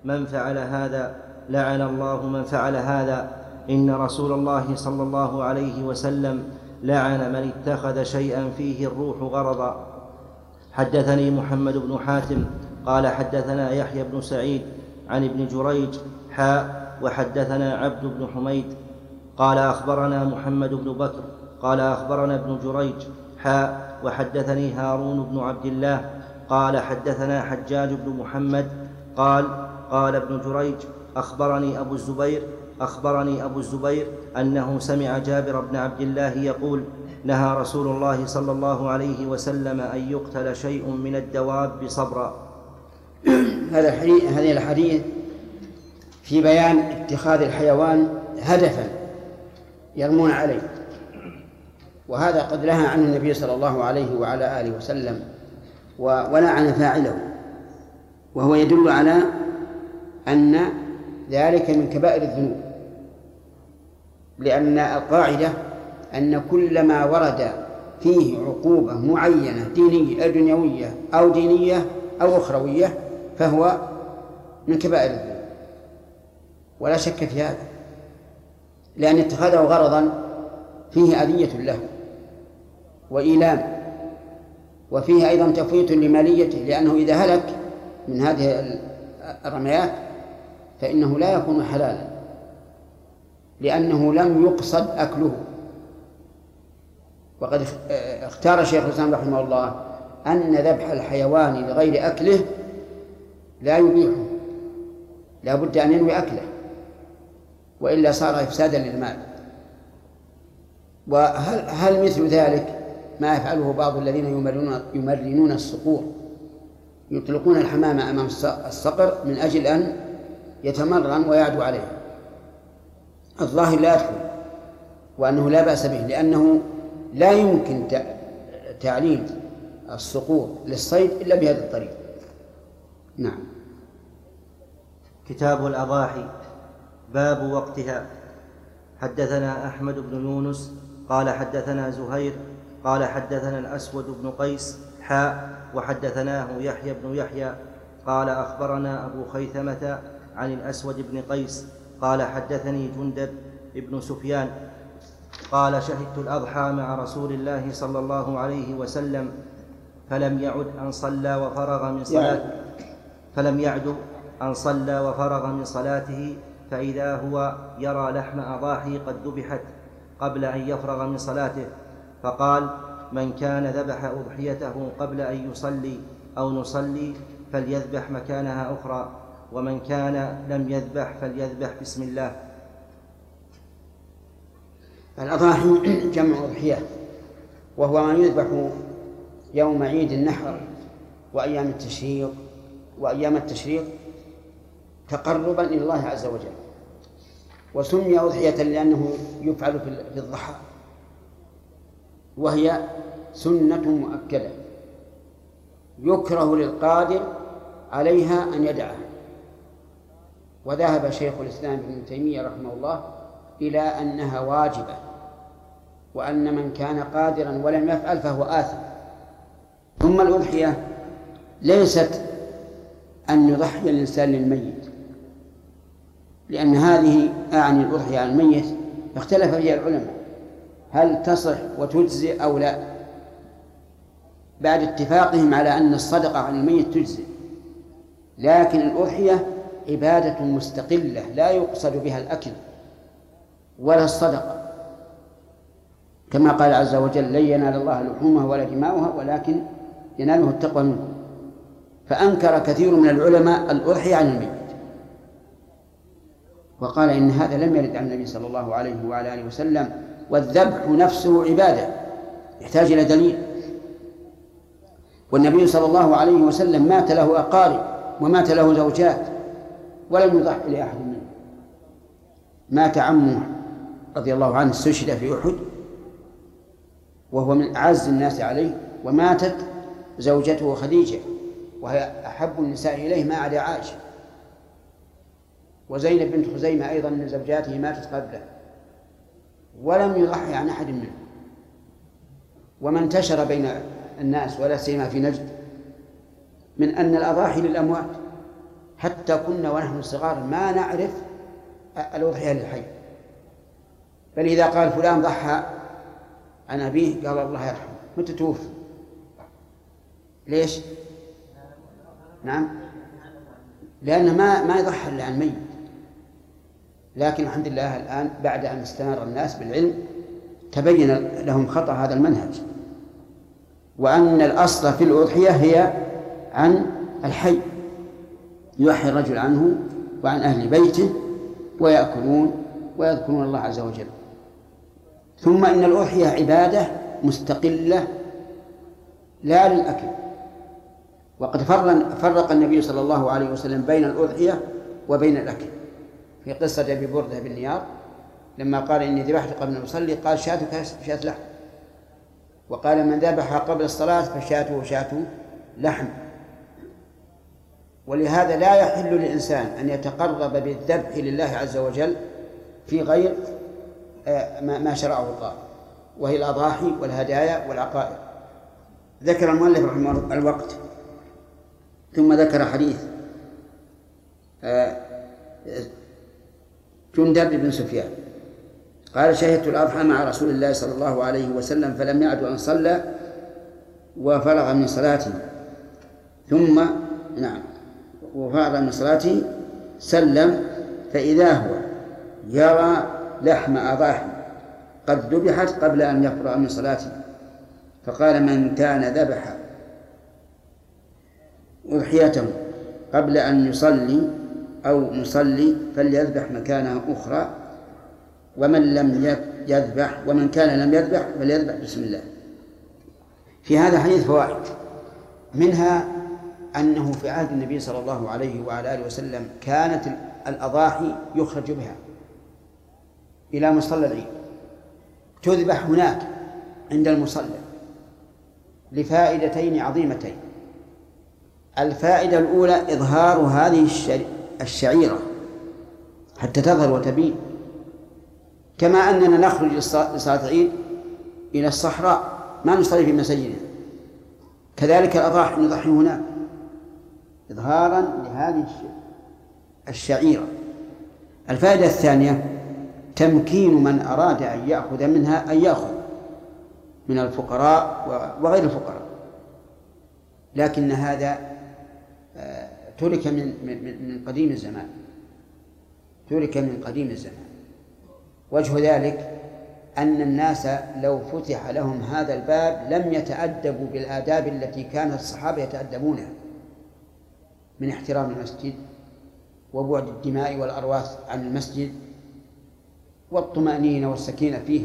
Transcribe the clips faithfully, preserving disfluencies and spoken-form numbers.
من فعل هذا لعن الله من فعل هذا، إن رسول الله صلى الله عليه وسلم لعن من اتخذ شيئا فيه الروح غرضا. حدثني محمد بن حاتم قال حدثنا يحيى بن سعيد عن ابن جريج حاء وحدثنا عبد بن حميد قال أخبرنا محمد بن بكر قال أخبرنا ابن جريج حاء وحدثني هارون بن عبد الله قال حدثنا حجاج بن محمد قال قال ابن جريج أخبرني أبو الزبير أخبرني أبو الزبير أنه سمع جابر بن عبد الله يقول نهى رسول الله صلى الله عليه وسلم أن يقتل شيء من الدواب صبرا. هذه الحديث في بيان اتخاذ الحيوان هدفا يرمون عليه، وهذا قد نهى عنه النبي صلى الله عليه وعلى آله وسلم ولعن فاعله، وهو يدل على أن ذلك من كبائر الذنوب، لأن القاعدة أن كل ما ورد فيه عقوبة معينة دينية دنيوية أو دينية أو أخروية فهو من كبائر الذنوب ولا شك في هذا، لأن اتخاذه غرضا فيه أذية له وإيلام، وفيه أيضا تفويت لماليته، لأنه إذا هلك من هذه الرميات فإنه لا يكون حلالا، لأنه لم يقصد أكله. وقد اختار شيخ الإسلام رحمه الله أن ذبح الحيوان لغير أكله لا يبيحه، لا بد أن ينوي أكله، وإلا صار إفسادا للمال. وهل هل مثل ذلك ما يفعله بعض الذين يمرنون, يمرنون الصقور، يطلقون الحمام أمام الصقر من أجل أن يتمرن ويعدو عليه؟ الظاهر لا يدخل، وأنه لا بأس به، لأنه لا يمكن تعليم الصقور للصيد إلا بهذا الطريق. نعم. كتاب الأضاحي باب وقتها. حدثنا أحمد بن يونس قال حدثنا زهير قال حدثنا الأسود بن قيس حاء وحدثناه يحيى بن يحيى قال أخبرنا أبو خيثمة عن الأسود بن قيس قال حدثني جندب بن سفيان قال شهدت الأضحى مع رسول الله صلى الله عليه وسلم فلم يعد أن صلى وفرغ من صلاته فلم يعد أن صلى وفرغ من صلاته فإذا هو يرى لحم أضاحي قد ذبحت قبل أن يفرغ من صلاته، فقال من كان ذبح أضحيته قبل أن يصلي أو نصلي فليذبح مكانها أخرى، ومن كان لم يذبح فليذبح بسم الله. الأضاحي جمع أضحية، وهو ما يذبح يوم عيد النحر وأيام التشريق وأيام التشريق تقربا إلى الله عز وجل، وسمي أضحية لأنه يفعل في الضحى، وهي سنة مؤكدة يكره للقادر عليها أن يدعها. وذهب شيخ الإسلام ابن تيمية رحمه الله إلى أنها واجبة، وأن من كان قادرا ولم يفعل فهو آثم. ثم الأضحية ليست أن يضحي الإنسان للميت، لأن هذه أعني الأضحية عن الميت اختلف فيها العلماء هل تصح وتجزئ أو لا، بعد اتفاقهم على أن الصدقة عن الميت تجزئ، لكن الأضحية عبادة مستقلة لا يقصد بها الأكل ولا الصدقة، كما قال عز وجل لن ينال الله لحومها ولا دماؤها ولكن يناله التقوى منكم. فأنكر كثير من العلماء الأضحية عن الميت، وقال إن هذا لم يرد عن النبي صلى الله عليه وعلى آله وسلم، والذبح نفسه عبادة يحتاج إلى دليل. والنبي صلى الله عليه وسلم مات له أقارب ومات له زوجات ولم يضحي لأحد منهم. مات عمه رضي الله عنه استشهد في أحد وهو من أعز الناس عليه، وماتت زوجته خديجة وهي أحب النساء إليه ما عدا عائشة، وزينب بنت خزيمة أيضا من زوجاته ماتت قبله، ولم يضحي عن أحد منهم. وما انتشر بين الناس ولا سيما في نجد من أن الأضاحي للأموات، حتى كنا ونحن صغار ما نعرف الأضحية للحي، بل إذا قال فلان ضحى عن أبيه قال الله يرحمه متى توفي؟ ليش؟ نعم، لأنه ما ما يضحى إلا عن ميت. لكن الحمد لله الآن بعد أن استنار الناس بالعلم تبين لهم خطأ هذا المنهج، وأن الأصل في الأضحية هي عن الحي، يوحي الرجل عنه وعن أهل بيته ويأكلون ويذكرون الله عز وجل. ثم إن الأضحية عبادة مستقلة لا للأكل، وقد فرق النبي صلى الله عليه وسلم بين الأضحية وبين الأكل في قصة أبي بردة بن نيار لما قال إني ذبحت قبل أن أصلي قال شاتك شاة لحم، وقال من ذبح قبل الصلاة فشاته شاة لحم. ولهذا لا يحل للإنسان أن يتقرب بالذبح لله عز وجل في غير ما شرعه الله، وهي الأضاحي والهدايا والعقائد. ذكر المؤلف رحمه الله الوقت، ثم ذكر حديث جندب بن سفيان قال شهدت الأضحى مع رسول الله صلى الله عليه وسلم فلم يعد أن صلى وفرغ من صلاته ثم نعم وفرغ من صلاته سلم فإذا هو يرى لحم أضاحي قد ذبحت قبل أن يفرغ من صلاته، فقال من كان ذبح أضحيته قبل أن يصلي أو يصلي فليذبح مكانها أخرى، ومن لم يذبح ومن كان لم يذبح فليذبح بسم الله. في هذا حديث فوائد، منها أنه في عهد النبي صلى الله عليه وعلى آله وسلم كانت الأضاحي يخرج بها إلى مصلى العيد تذبح هناك عند المصلى لفائدتين عظيمتين. الفائدة الأولى إظهار هذه الشعيرة حتى تظهر وتبين، كما أننا نخرج لصلاة العيد إلى الصحراء ما نصلي في مساجدنا، كذلك الأضاحي نضحي هناك إظهارا لهذه الشعيرة. الفائدة الثانية تمكين من أراد أن يأخذ منها أن يأخذ من الفقراء وغير الفقراء، لكن هذا ترك من من قديم الزمان، ترك من قديم الزمان. وجه ذلك أن الناس لو فتح لهم هذا الباب لم يتأدبوا بالآداب التي كان الصحابة يتأدبونها من احترام المسجد وبعد الدماء والأرواح عن المسجد والطمأنينة والسكينة فيهم.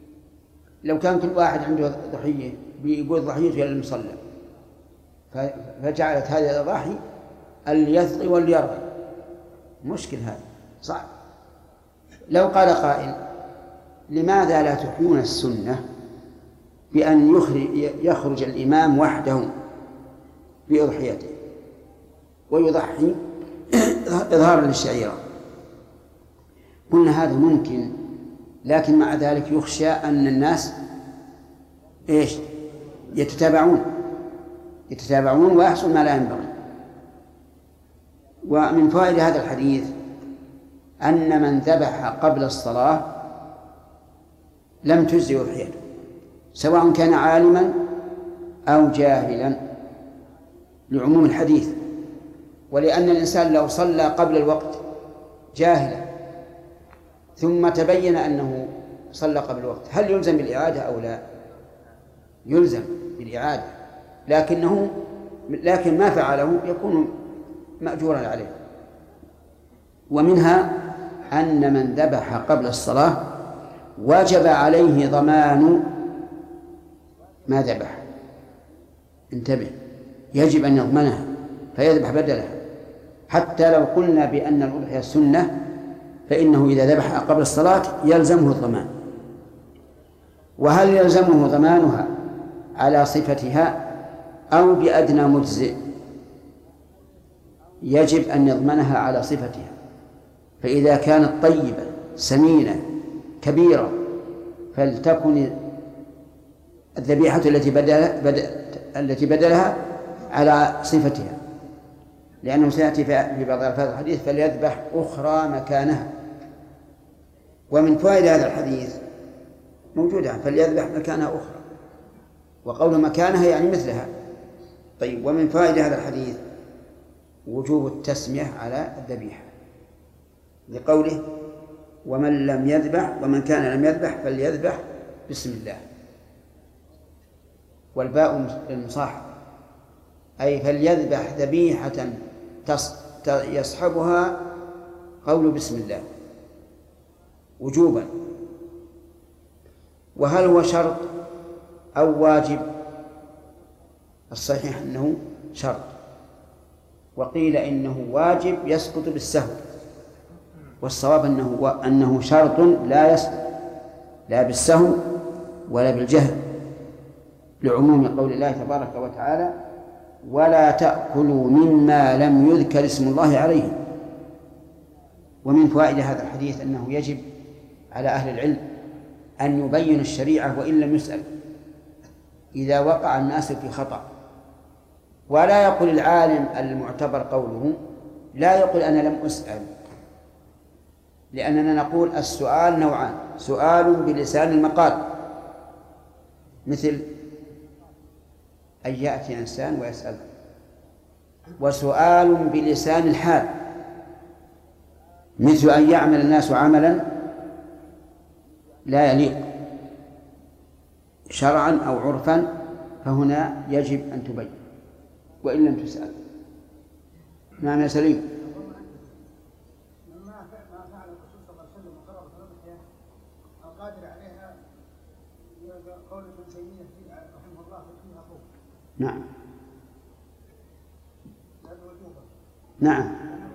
لو كان كل واحد عنده ضحية بيقول ضحيته إلى المصلى فجعلت هذه الأضاحي اللي يثقي واللي يرغي، مشكل هذا صعب. لو قال قائل لماذا لا تحيون السنة بأن يخرج, يخرج الإمام وحده بأضحيته ويضحي إظهارا للشعيرة؟ قلنا هذا ممكن، لكن مع ذلك يخشى أن الناس إيش يتتابعون يتتابعون ويحصل ما لا ينبغي. ومن فوائد هذا الحديث أن من ذبح قبل الصلاة لم تجزي أضحيته سواء كان عالما أو جاهلا لعموم الحديث، ولأن الإنسان لو صلى قبل الوقت جاهلا ثم تبين أنه صلى قبل الوقت هل يلزم بالإعادة أو لا؟ يلزم بالإعادة، لكنه لكن ما فعله يكون مأجورا عليه. ومنها أن من ذبح قبل الصلاة وجب عليه ضمان ما ذبح، انتبه، يجب أن يضمنها فيذبح بدلها. حتى لو قلنا بأن الأضحية سنة فإنه إذا ذبح قبل الصلاة يلزمه الضمان. وهل يلزمه ضمانها على صفتها أو بأدنى مجزئ؟ يجب أن يضمنها على صفتها، فإذا كانت طيبة سمينة كبيرة فلتكن الذبيحة التي بدل بدل التي بدلها على صفتها، لأنه سيأتي في بعض ألفاظ الحديث فليذبح أخرى مكانها. ومن فوائد هذا الحديث موجودة فليذبح مكانها أخرى، وقول مكانها يعني مثلها. طيب، ومن فوائد هذا الحديث وجوب التسمية على الذبيحة لقوله ومن لم يذبح ومن كان لم يذبح فليذبح بسم الله، والباء للمصاحبة، أي فليذبح ذبيحة يصحبها قول بسم الله وجوبا. وهل هو شرط أو واجب؟ الصحيح أنه شرط، وقيل إنه واجب يسقط بالسهو، والصواب أنه أنه شرط لا يسقط لا بالسهو ولا بالجهل، لعموم قول الله تبارك وتعالى ولا تأكلوا مما لم يذكر اسم الله عليه. ومن فوائد هذا الحديث أنه يجب على أهل العلم أن يبين الشريعة وإن لم يسأل إذا وقع الناس في خطأ، ولا يقول العالم المعتبر قوله لا يقول أنا لم أسأل، لأننا نقول السؤال نوعان: سؤال بلسان المقال مثل أن يأتي إنسان ويسأل، وسؤال بلسان الحال مثل أن يعمل الناس عملا لا يليق شرعا أو عرفا، فهنا يجب أن تبين وإن لم تسأل. نعم يا سليم. نعم نعم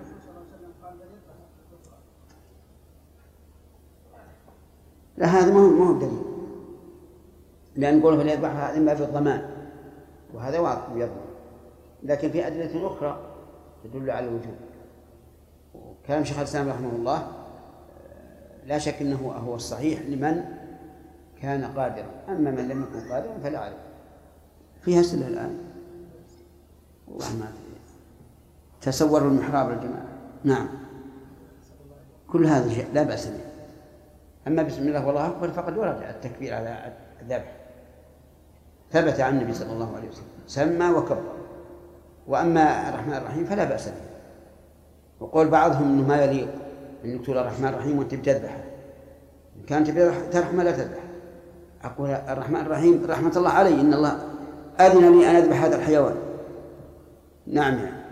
لا، هذا ما هو دليل، لأن نقول فليذبحها هذا ما في الضمان، وهذا واضح يضمن، لكن في أدلة أخرى تدل على الوجوب. كلام شيخ الإسلام رحمه الله لا شك أنه هو الصحيح لمن كان قادرا، أما من لم يكن قادرا فلا أعرف. فيها سلة الآن والله تصوروا المحراب الجماعة. نعم، كل هذا شيء لا بأس به. أما بسم الله والله أكبر فقد ورد التكبير على الذبح، ثبت عن النبي صلى الله عليه وسلم سمى وكبر. وأما الرحمن الرحيم فلا بأس به، وقول بعضهم أنه ما يليق أن تقول الرحمن الرحيم وأنت بتذبح، إن كانت ترحم لا تذبح. أقول الرحمن الرحيم رحمة الله علي، إن الله أذن لي أن أذبح هذا الحيوان. نعم يعني.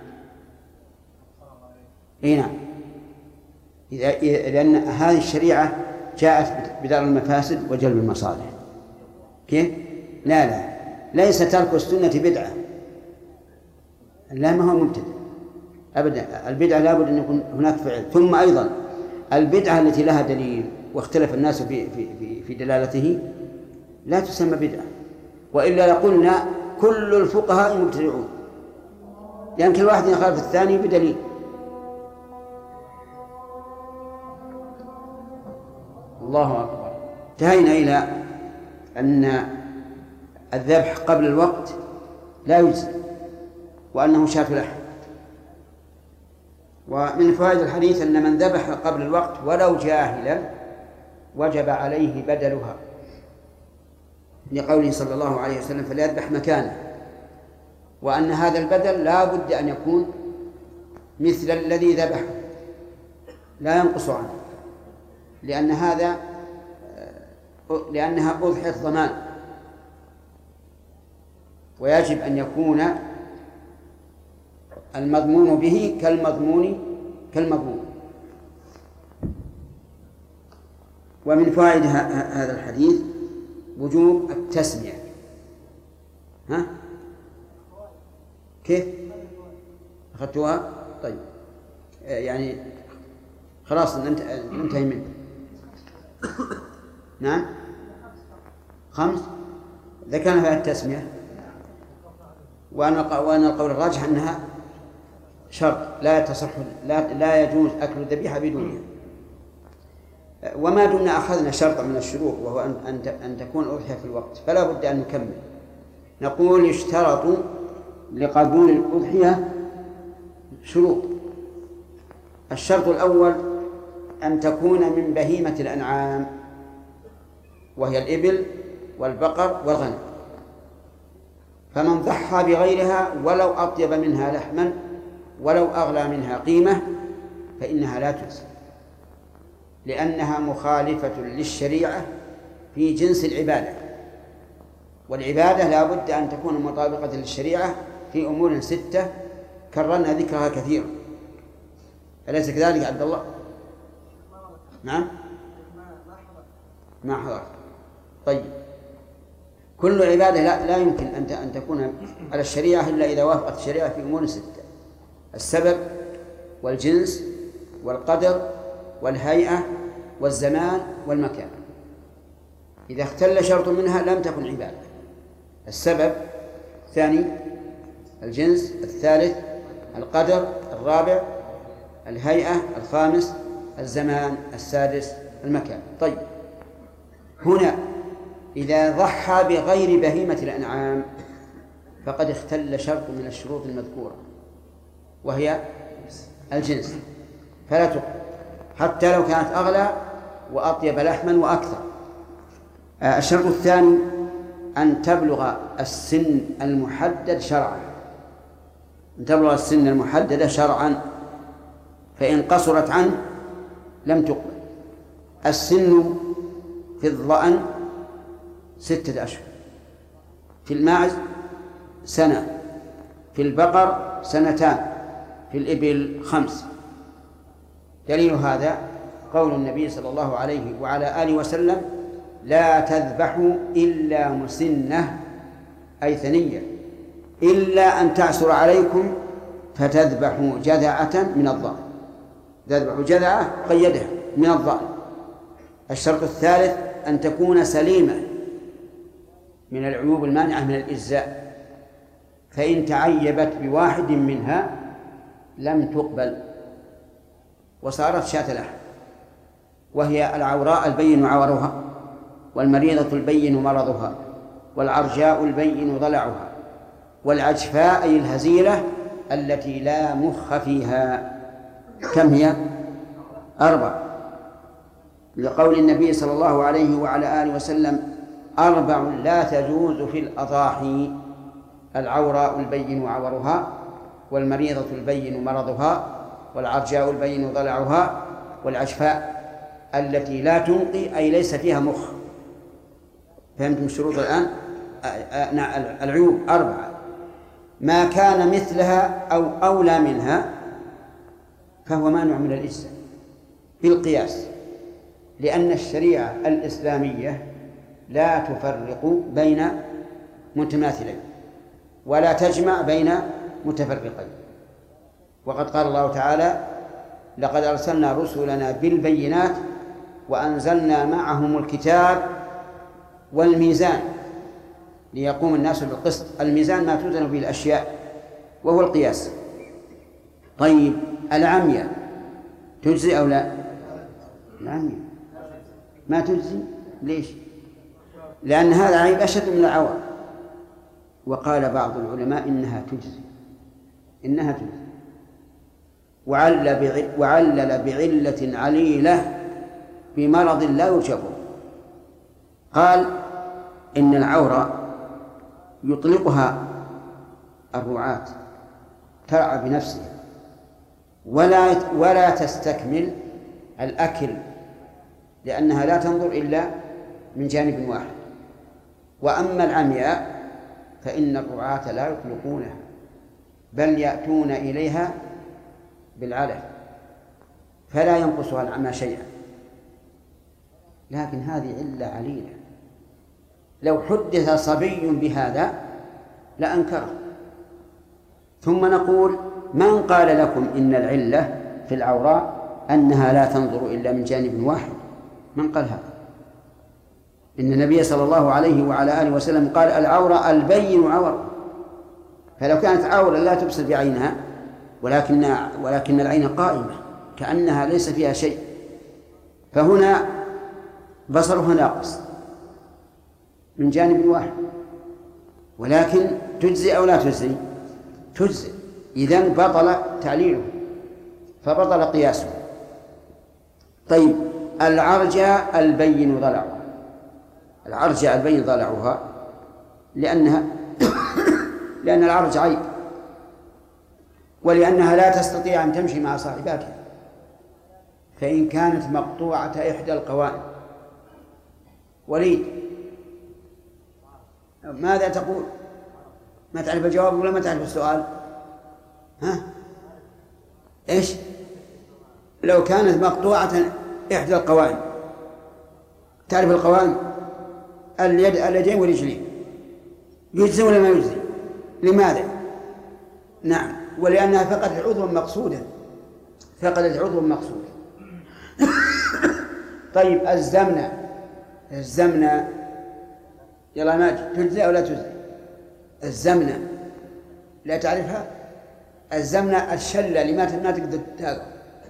إيه نعم، لأن هذه الشريعة جاءت بدار المفاسد وجلب المصالح. كيف؟ لا لا ليس ترك السنة بدعة، لا ما هو مبتدع أبدا. البدعة لابد أن يكون هناك فعل. ثم أيضا البدعة التي لها دليل واختلف الناس في في في دلالته لا تسمى بدعة، وإلا لقلنا كل الفقهاء مبتدعون، لأن كل واحد يخالف الثاني بدليل. الله أكبر. انتهينا إلى أن الذبح قبل الوقت لا يجزي، وأنه شاة لحم. ومن فوائد الحديث أن من ذبح قبل الوقت ولو جاهلا وجب عليه بدلها، لقوله صلى الله عليه وسلم فليذبح مكانه، وأن هذا البدل لا بد أن يكون مثل الذي ذبحه لا ينقص عنه، لأن هذا لأنها أضحية ضمان، ويجب أن يكون المضمون به كالمضمون كالمضمون. ومن فوائد هذا الحديث وجوب التسمية. ها؟ كيف؟ أخذتها؟ طيب يعني خلاص ننتهي منه. نعم خمس ذكرنا فيها التسمية، وأن القول الراجح أنها شرط لا تصح لا, لا يجوز أكل الذبيحة بدونها. وما دمنا أخذنا شرطا من الشروط وهو أن أن تكون أضحية في الوقت، فلا بد أن نكمل. نقول اشترطوا لقبول الأضحية شروط. الشرط الأول أن تكون من بهيمة الأنعام، وهي الإبل والبقر والغنم، فمن ضحى بغيرها ولو أطيب منها لحما ولو أغلى منها قيمة فإنها لا تجزي، لأنها مخالفة للشريعة في جنس العبادة، والعبادة لا بد أن تكون مطابقة للشريعة في أمور ستة كررنا ذكرها كثيرا، أليس كذلك عبد الله؟ نعم ما حضر. طيب، كل عبادة لا, لا يمكن أن تكون على الشريعة إلا إذا وافقت الشريعة في أمور ستة: السبب والجنس والقدر والهيئة والزمان والمكان. إذا اختل شرط منها لم تكن عبادة: السبب، الثاني الجنس، الثالث القدر، الرابع الهيئة، الخامس الزمان، السادس المكان. طيب، هنا إذا ضحى بغير بهيمة الأنعام فقد اختل شرط من الشروط المذكورة، وهي الجنس، فلا تقبل حتى لو كانت أغلى وأطيب لحما وأكثر. الشرط الثاني أن تبلغ السن المحدد شرعا، أن تبلغ السن المحدد شرعا، فإن قصرت عنه لم تقبل. السن في الظأن ستة أشهر، في الماعز سنة، في البقر سنتان، في الإبل خمس. دليل هذا قول النبي صلى الله عليه وعلى آله وسلم: لا تذبحوا إلا مسنة، أي ثنية، إلا أن تعسر عليكم فتذبحوا جذعة من الضأن. تذبحوا جذعة قيدها من الضأن. الشرط الثالث أن تكون سليمة من العيوب المانعة من الإجزاء، فإن تعيبت بواحد منها لم تقبل وصارت شاة لحم، وهي العوراء البين عورها، والمريضة البين مرضها، والعرجاء البين ضلعها، والعجفاء أي الهزيلة التي لا مخ فيها. كم هي؟ أربع، لقول النبي صلى الله عليه وعلى آله وسلم: أربع لا تجوز في الأضاحي: العوراء البين عورها، والمريضة البين مرضها، والعرجاء البين ضلعها، والعجفاء التي لا تنقي أي ليس فيها مخ. فهمتم الشروط الآن؟ العيوب أربعة: ما كان مثلها أو أولى منها فهو مانع من الإجزاء بالقياس، لأن الشريعة الإسلامية لا تفرق بين متماثلين ولا تجمع بين متفرقين. وقد قال الله تعالى: لقد أرسلنا رسلنا بالبينات وأنزلنا معهم الكتاب والميزان ليقوم الناس بالقسط. الميزان ما توزن به الأشياء وهو القياس. طيب، العمية تجزي أو لا؟ العمية ما تجزي. ليش؟ لأن هذا عيب أشد من العور. وقال بعض العلماء إنها تجزي، إنها تجزي، وعلل وعلل بعلة عليلة بمرض لا يرجبه. قال إن العورة يطلقها الرعاة ترعى بنفسها ولا ولا تستكمل الأكل، لأنها لا تنظر إلا من جانب واحد. وأما العمياء فإن الرعاة لا يطلقونها، بل يأتون إليها بالعلف، فلا ينقصها العمى شيئا. لكن هذه علة عليلة، لو حدث صبي بهذا لأنكره. ثم نقول: من قال لكم إن العلة في العوراء أنها لا تنظر إلا من جانب واحد؟ من قال هذا؟ إن النبي صلى الله عليه وعلى آله وسلم قال: العورة البين عور. فلو كانت عورة لا تبصر بعينها ولكن ولكن العين قائمة كأنها ليس فيها شيء، فهنا بصرها ناقص من جانب واحد. ولكن تجزي أو لا تجزي؟ تجزي، إذن بطل تعليله فبطل قياسه. طيب العرجاء البين ضلعها، العرجاء البين ضلعها لأنها لأن العرج عيب، ولأنها لا تستطيع أن تمشي مع صاحباتها، فإن كانت مقطوعة إحدى القوائم. وليد ماذا تقول؟ ما تعرف الجواب ولا ما تعرف السؤال؟ ها؟ إيش؟ لو كانت مقطوعة إحدى القوائم، تعرف القوائم؟ اليد اليدين والرجلين، يجزي ولا ما يجزي؟ لماذا؟ نعم، ولأنها فقدت عضوا مقصودا، فقدت عضوا مقصودا. طيب الزمنة، الزمنة يلا ماجد، تجزي أو لا تجزي؟ الزمنة لا تعرفها؟ الزمنة الشلة اللي ما ما تقدر تتابع،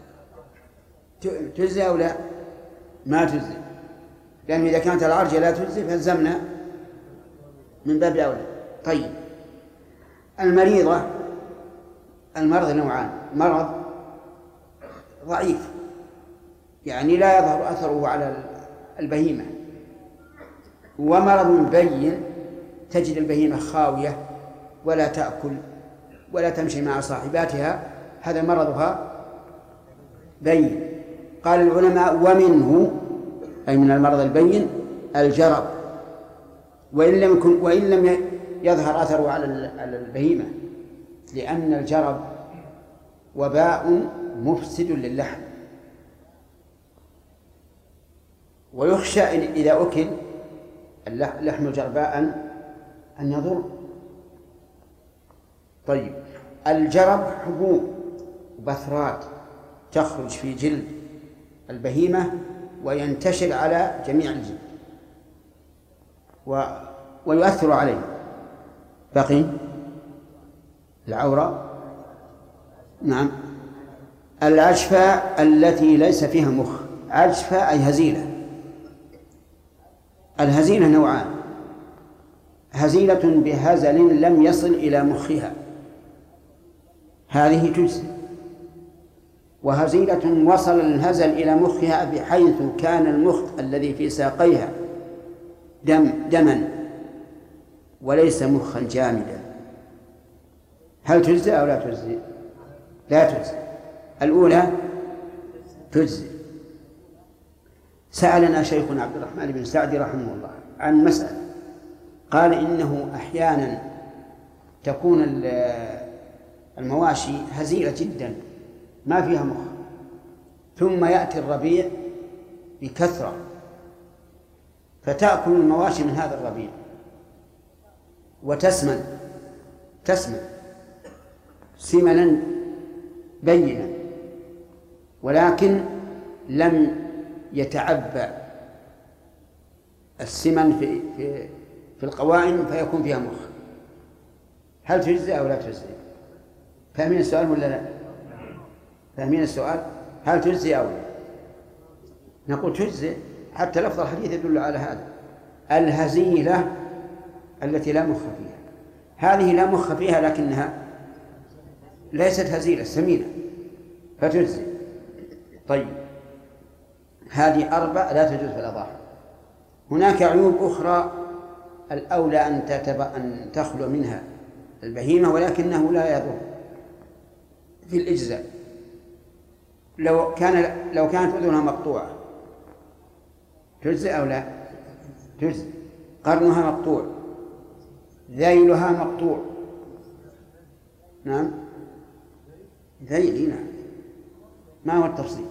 تجزي أو لا؟ ما تجزي، لأن إذا كانت العرجة لا تجزي فالزمنة من باب أولى. طيب المريضة، المرض نوعان: مرض ضعيف يعني لا يظهر أثره على البهيمة، ومرض بين تجد البهيمة خاوية ولا تأكل ولا تمشي مع صاحباتها، هذا مرضها بين. قال العلماء ومنه، أي من المرض البين، الجرب، وإن لم يكن وإن لم يظهر أثره على البهيمة، لأن الجرب وباء مفسد للحم، ويخشى إذا أكل اللحم جرباء أن يضر. طيب الجرب حبوب وبثرات تخرج في جلد البهيمة وينتشر على جميع الجلد و... ويؤثر عليه. بقي العورة، نعم. العجفاء التي ليس فيها مخ، عجفاء أي هزيلة. الهزيلة نوعان: هزيلة بهزل لم يصل إلى مخها، هذه تجزي، وهزيلة وصل الهزل إلى مخها بحيث كان المخ الذي في ساقيها دم دما وليس مخا جامدا، هل تجزي أو لا تجزي؟ لا تجزي. الأولى تجزي. سألنا شيخنا عبد الرحمن بن سعدي رحمه الله عن مسألة، قال إنه أحيانا تكون المواشي هزيلة جدا ما فيها مخ، ثم يأتي الربيع بكثرة فتأكل المواشي من هذا الربيع وتسمن، تسمن سمنا بينا، ولكن لم يتعبأ السمن في في في القوائم فيكون فيها مخ، هل تجزي أو لا تجزي؟ فاهمين السؤال ولا لا؟ فاهمين السؤال؟ هل تجزي أو لا؟ نقول تجزي، حتى لفظ الحديث يدل على هذا. الهزيلة التي لا مخ فيها، هذه لا مخ فيها لكنها ليست هزيلة، سمينة، فتجزي. طيب هذه أربع لا تجوز في الأضاحي. هناك عيوب أخرى الأولى أن أن تخلو منها البهيمة ولكنه لا يضر في الإجزاء. لو كان لو كانت أذنها مقطوعة تجزي أو لا تجزي؟ قرنها مقطوع، ذيلها مقطوع، نعم ذيل، نعم. ما هو التفصيل؟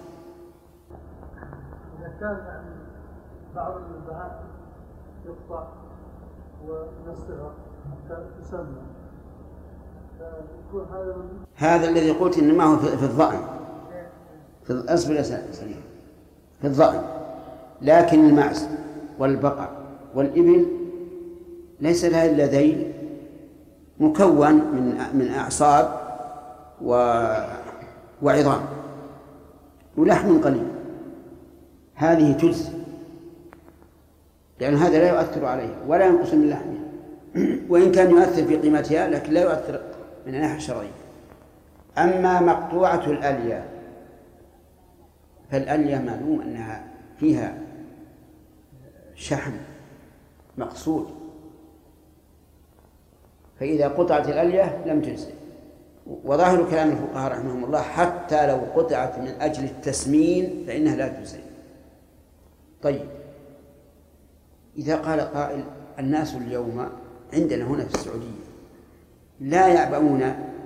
إذا كان بعض البهائم يقطع ونصها حتى تسمى، فيكون هذا من... هذا الذي قلت إن ما هو في الظأن، في الأصل لا سليم، في الظأن، لكن المعز والبقر والإبل ليس لها إلا ذيل مكون من من أعصاب و... وعظام ولحم قليل، هذه تجزي، لأن هذا لا يؤثر عليها ولا ينقص من لحمها، وإن كان يؤثر في قيمتها لكن لا يؤثر من الناحية الشرعية. أما مقطوعة الألية فالألية معلوم أنها فيها شحم مقصود، فإذا قطعت الألية لم تجزئ. وظاهر كلام الفقهاء رحمهم الله حتى لو قطعت من أجل التسمين فإنها لا تجزئ. طيب، إذا قال قائل الناس اليوم عندنا هنا في السعودية لا يعبؤون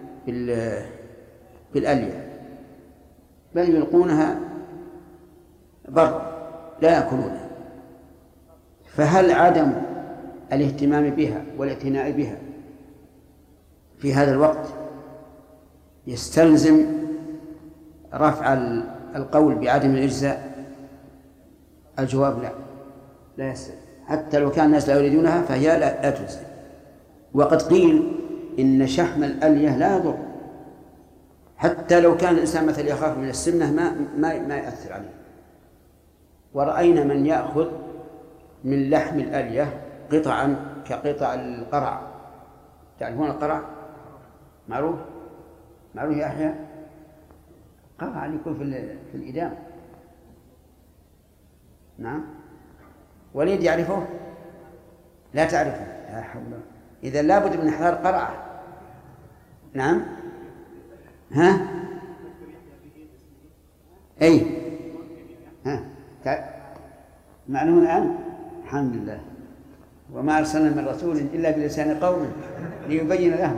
بالألية بل يلقونها بر لا يأكلونها، فهل عدم الاهتمام بها والاعتناء بها في هذا الوقت يستلزم رفع القول بعدم الإجزاء؟ الجواب لا، لا يستلزم، حتى لو كان الناس لا يريدونها فهي لا, لا تجزي. وقد قيل إن شحم الألية لا يضر، حتى لو كان الإنسان مثل يخاف من السمنة ما ما ما يأثر عليه. ورأينا من يأخذ من لحم الألية قطعا كقطع القرع، تعرفون القرع؟ معروف؟ معروف يا أحيى؟ قرع يكون في في الإدام. نعم، وليد يعرفه؟ لا تعرفه؟ لا حول. إذا لابد من إحضار قرعة. نعم، ها؟ أي ها معلوم الآن؟ الحمد لله. وما أرسلنا من رسول إلا بلسان قوم ليبين لهم.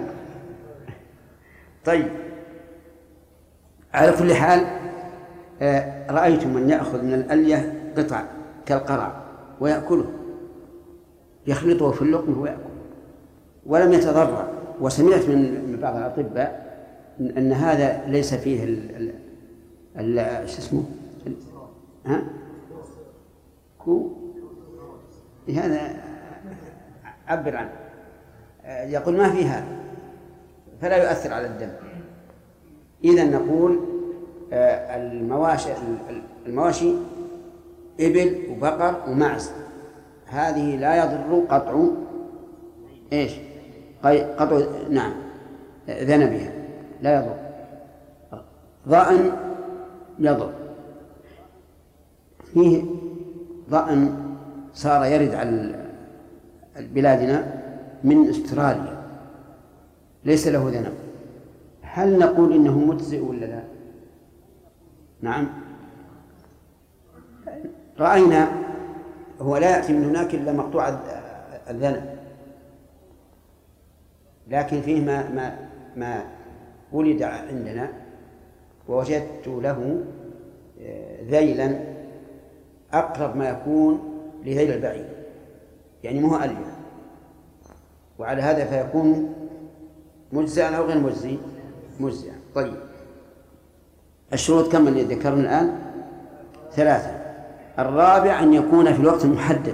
طيب، على كل حال رأيت من يأخذ من الألية قطع كالقرع ويأكله، يخلطه في اللقمة ويأكل ولم يتضرر. وسمعت من بعض الأطباء أن هذا ليس فيه ال ال شو اسمه ها كو هذا عبر عنه، يقول ما فيه هذا فلا يؤثر على الدم. إذن نقول المواشي المواشي إبل وبقر ومعز هذه لا يضر قطع إيش قطع نعم ذنبها لا يضر. ضأن يضر. فيه ضأن صار يرد على بلادنا من استراليا ليس له ذنب، هل نقول إنه مجزئ ولا لا؟ نعم، رأينا هو لا يأتي من هناك إلا مقطوع الذنب، لكن فيه ما ما ما ولد عندنا ووجدت له ذيلا أقرب ما يكون لذيل البعير، يعني مو ألية، وعلى هذا فيكون مجزئا أو غير مجزئ؟ مجزئا. طيب، الشروط كم اللي ذكرنا الآن؟ ثلاثة. الرابع أن يكون في الوقت المحدد،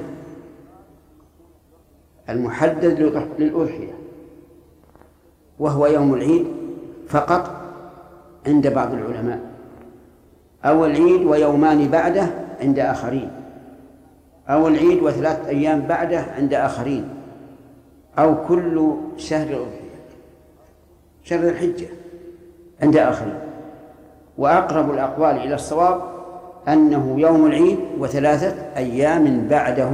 المحدد للأضحية، وهو يوم العيد فقط عند بعض العلماء، أو العيد ويومان بعده عند آخرين، أو العيد وثلاث أيام بعده عند آخرين، أو كل شهر الأضحية شهر الحجة عند آخرين. وأقرب الأقوال إلى الصواب أنه يوم العيد وثلاثة أيام بعده،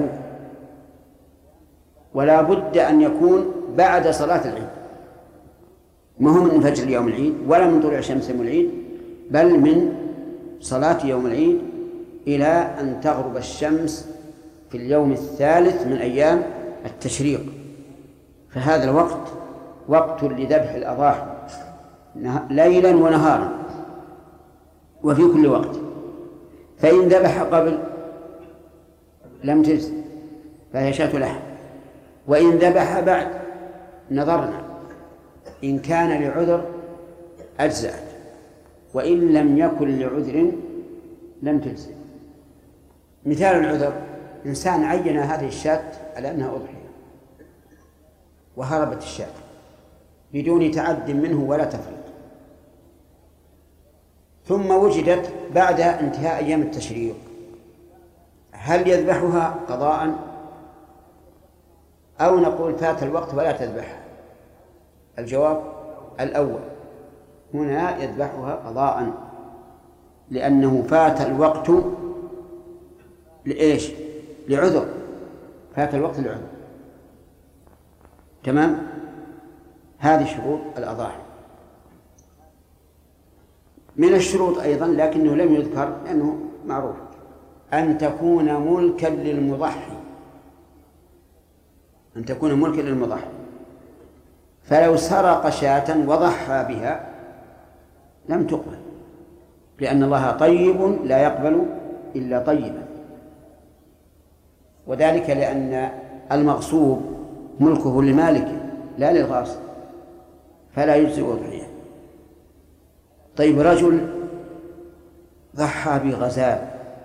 ولا بد أن يكون بعد صلاة العيد، ما هو من فجر يوم العيد ولا من طلوع الشمس يوم العيد، بل من صلاة يوم العيد إلى أن تغرب الشمس في اليوم الثالث من أيام التشريق. فهذا الوقت وقت لذبح الأضاحي ليلا ونهارا وفي كل وقت. فإن ذبح قبل لم تجز فهي شاة لحم، وإن ذبح بعد نظرنا إن كان لعذر أجزأت، وإن لم يكن لعذر لم تجزئ. مثال العذر: إنسان عين هذه الشاة على أنها أضحية وهربت الشاة بدون تعد منه ولا تفريط، ثم وجدت بعد انتهاء أيام التشريق، هل يذبحها قضاء أو نقول فات الوقت ولا تذبحها؟ الجواب الأول، هنا يذبحها قضاء، لأنه فات الوقت لإيش؟ لعذر، فات الوقت لعذر. تمام؟ هذه شروط الأضاحي. من الشروط أيضا لكنه لم يذكر لأنه معروف أن تكون ملكا للمضحي، أن تكون ملكا للمضحي. فلو سرق شاة وضحى بها لم تقبل، لأن الله طيب لا يقبل إلا طيبا، وذلك لأن المغصوب ملكه لمالكه لا للغاصب، فلا يجزئ أضحية. طيب رجل ضحى بغزال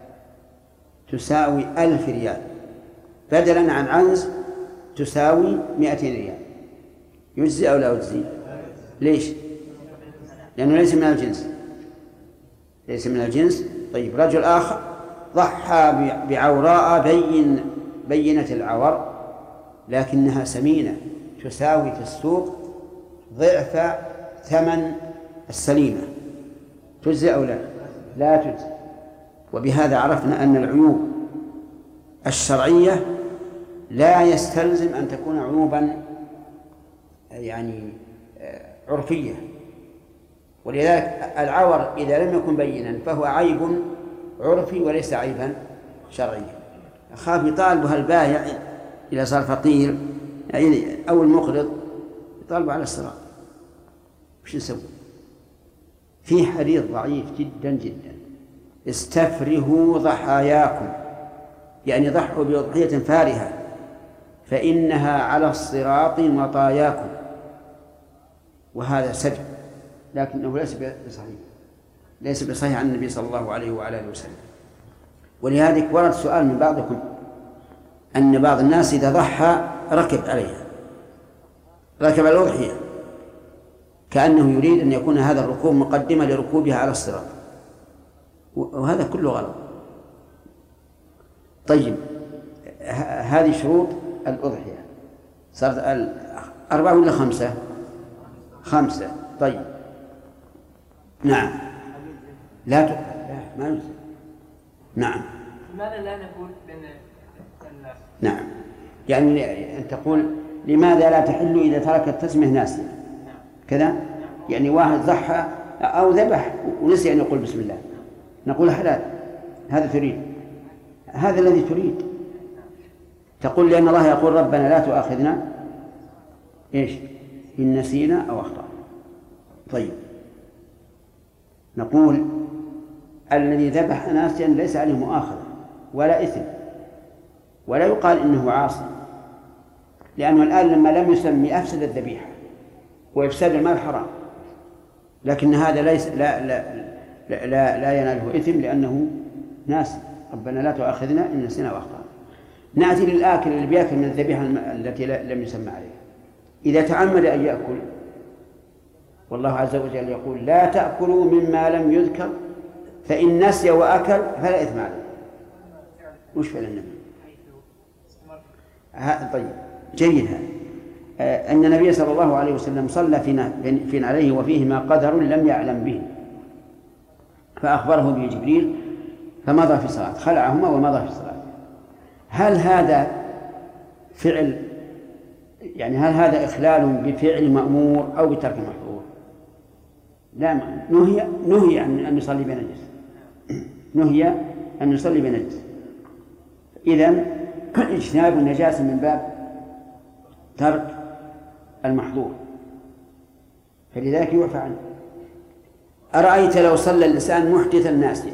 تساوي ألف ريال بدلا عن عنز تساوي مئتين ريال، يجزي أو لا يجزي؟ ليش؟ لأنه ليس من الجنس، ليس من الجنس. طيب رجل آخر ضحى بعوراء بين بينة العور لكنها سمينة تساوي في السوق ضعف ثمن السليمة، تجزي أو لا؟ لا تجزي. وبهذا عرفنا أن العيوب الشرعية لا يستلزم أن تكون عيوبا يعني عرفية، ولذلك العور إذا لم يكن بينا فهو عيب عرفي وليس عيبا شرعيا. أخاف يطالبها البائع إذا صار فقير أو المقرض يطالب على الصراط، وش نسوي؟ في حديث ضعيف جدا جدا: استفرهوا ضحاياكم، يعني ضحوا بأضحية فارهة فإنها على الصراط مطاياكم. وهذا سجع، لكنه ليس بصحيح، ليس بصحيح عن النبي صلى الله عليه وعلى آله وسلم. ولهذا ورد سؤال من بعضكم أن بعض الناس إذا ضحى ركب عليها، ركب الأضحية كأنه يريد أن يكون هذا الركوب مقدمة لركوبها على الصراط، وهذا كله غلط. طيب هذه شروط الأضحية، صارت أربعة ولا خمسة؟ خمسة. طيب نعم، لا تقبل، لا ما يجوز. نعم. لماذا لا نقول بأن نعم، يعني أن تقول لماذا لا تحل إذا ترك التسمية ناسيا كذا؟ يعني واحد ضحى أو ذبح ونسي أن يقول بسم الله، نقول حلال، هذا تريد، هذا الذي تريد. تقول لأن الله يقول ربنا لا تؤاخذنا إيش إن نسينا أو أخطأنا. طيب نقول الذي ذبح ناسيا ليس عليه مؤاخذة ولا إثم، ولا يقال إنه عاصي، لأنه الآن لما لم يسمي أفسد الذبيحة وإفساد المال حرام، لكن هذا ليس لا لا لا, لا, لا يناله إثم لأنه ناس، ربنا لا تؤاخذنا إن نسينا وأخطأنا. نأتي للآكل اللي بيأكل من الذبيحة التي لم يسمى عليها، إذا تعمد أن يأكل، والله عز وجل يقول لا تأكلوا مما لم يذكر فإن نسي وأكل فلا إثم عليه. وش فعل النبي؟ طيب جيد هذا. آه أن النبي صلى الله عليه وسلم صلى في عليه وفيهما قدر لم يعلم به، فأخبره به جبريل فمضى في صلاة، خلعهما ومضى في صلاة. هل هذا فعل يعني هل هذا إخلال بفعل مأمور أو بترك محظور؟ لا، نهي نهي عن أن يصلي بنجس، نهي أن يصلي بنجس. إذن اجتناب النجاسة من باب ترك المحظور، فلذلك يعفى عنه. أرأيت لو صلى الإنسان محدثا ناسيا،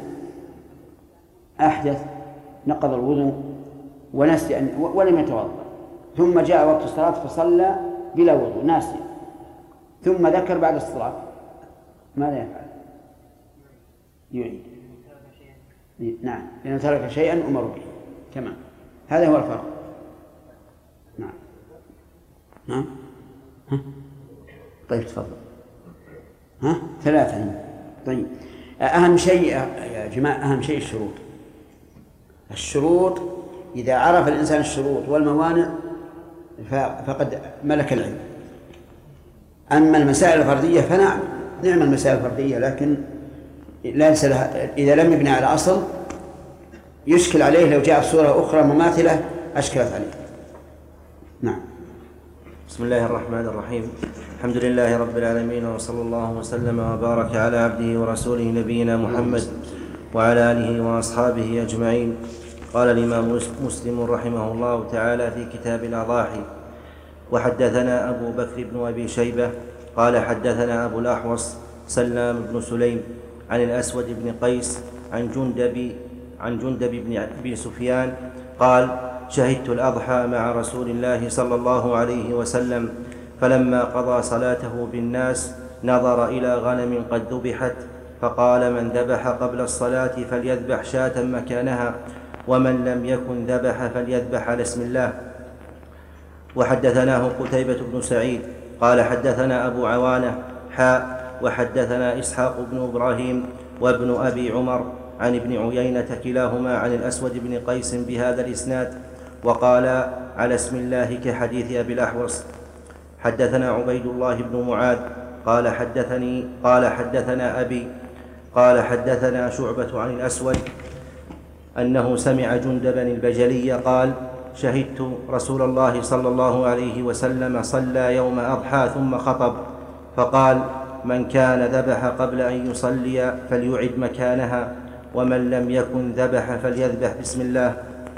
أحدث نقض الوضوء ونسي أن ولم يتوضأ، ثم جاء وقت الصلاة فصلى بلا وضوء ناسيا، ثم ذكر بعد الصلاة، ماذا يفعل؟ يعيد. نعم، لأنه ترك شيئا أمر به. تمام، هذا هو الفرق. نعم نعم. ها؟ طيب تفضل. ها ثلاثة. طيب أهم شيء يا جماعة، أهم شيء الشروط. الشروط إذا عرف الإنسان الشروط والموانع فقد ملك العلم. أما المسائل الفردية فنعم، نعم المسائل الفردية، لكن ليس لها إذا لم يبنى على أصل يشكل عليه لو جاءت صورة أخرى مماثلة أشكلت عليه. نعم. بسم الله الرحمن الرحيم. الحمد لله رب العالمين، وصلى الله وسلم وبارك على عبده ورسوله نبينا محمد وعلى آله وأصحابه أجمعين. قال الإمام مسلم رحمه الله تعالى في كتاب الأضاحي: وحدثنا أبو بكر بن أبي شيبة قال حدثنا أبو الأحوص سلام بن سليم عن الأسود بن قيس عن جندب عن جندب بن أبي سفيان قال: شهدت الأضحى مع رسول الله صلى الله عليه وسلم، فلما قضى صلاته بالناس نظر إلى غنم قد ذبحت، فقال: من ذبح قبل الصلاة فليذبح شاة مكانها، ومن لم يكن ذبح فليذبح على اسم الله. وحدثناه قتيبة بن سعيد قال حدثنا أبو عوانة حاء وحدثنا إسحاق بن إبراهيم وابن أبي عمر عن ابن عيينة كلاهما عن الأسود بن قيس بهذا الإسناد، وقال على اسم الله كحديث أبي الأحوص. حدثنا عبيد الله بن معاذ قال حدثني قال حدثنا أبي قال حدثنا شعبة عن الأسود أنه سمع جندبا البجلي قال: شهدت رسول الله صلى الله عليه وسلم صلى يوم أضحى ثم خطب، فقال: من كان ذبح قبل أن يصلي فليعد مكانها، ومن لم يكن ذبح فليذبح بسم الله.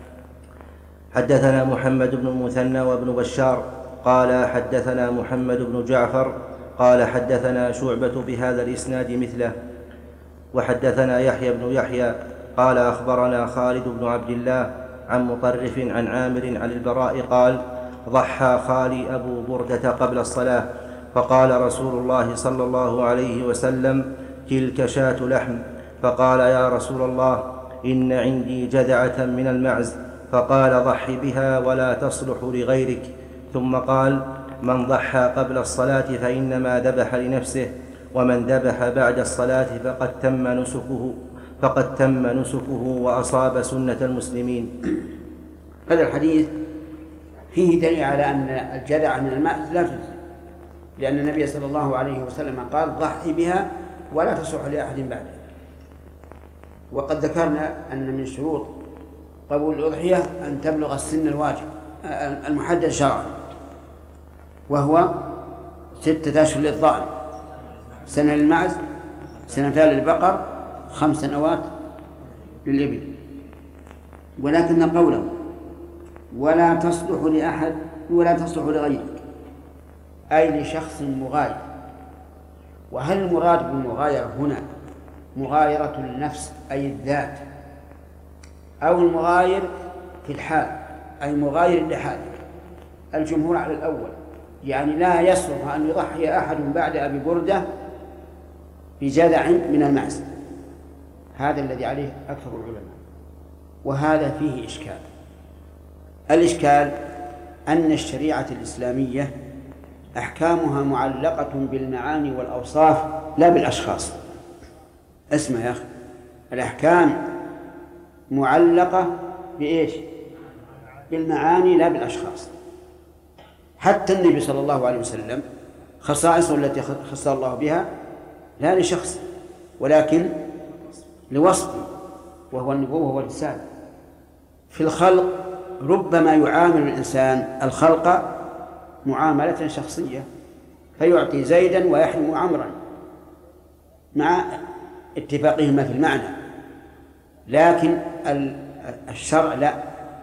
حدثنا محمد بن المثنى وابن بشار قال حدثنا محمد بن جعفر قال حدثنا شعبة بهذا الإسناد مثله. وحدثنا يحيى بن يحيى قال أخبرنا خالد بن عبد الله عن مطرف عن عامر عن البراء قال: ضحى خالي أبو بردة قبل الصلاة، فقال رسول الله صلى الله عليه وسلم: تلك شاة لحم. فقال: يا رسول الله، إن عندي جذعة من المعز. فقال: ضح بها ولا تصلح لغيرك. ثم قال: من ضحى قبل الصلاة فإنما ذبح لنفسه، ومن ذبح بعد الصلاة فقد تم نسكه فقد تم نسكه وأصاب سنة المسلمين. هذا الحديث فيه دليل على أن الجذع من الماء لا تجزي، لأن النبي صلى الله عليه وسلم قال: ضحي بها ولا تصح لأحد بعده. وقد ذكرنا أن من شروط قبول الأضحية أن تبلغ السن الواجب المحدد شرعا، وهو ستة أشهر للضأن، سنة للمعز، سنتان للبقر، خمس سنوات للإبل. ولكن قوله ولا تصلح لأحد ولا تصلح لغيرك أي لشخص مغاير. وهل المراد بالمغايرة هنا مغايرة النفس أي الذات، أو المغاير في الحال أي مغاير لحاله؟ الجمهور على الأول، يعني لا يصلح أن يضحي أحد بعد أبي بردة بجذع من المعز، هذا الذي عليه أكثر العلماء. وهذا فيه إشكال. الإشكال أن الشريعة الإسلامية أحكامها معلقة بالمعاني والأوصاف لا بالأشخاص. اسمع يا أخي، الأحكام معلقة بإيش؟ بالمعاني لا بالأشخاص. حتى النبي صلى الله عليه وسلم خصائصه التي خص الله بها لا لشخص ولكن لوصف، وهو النبوة والرسالة. في الخلق ربما يعامل الإنسان الخلق معاملة شخصية، فيعطي زيدا ويحرم عمرا مع اتفاقهما في المعنى، لكن الشرع لا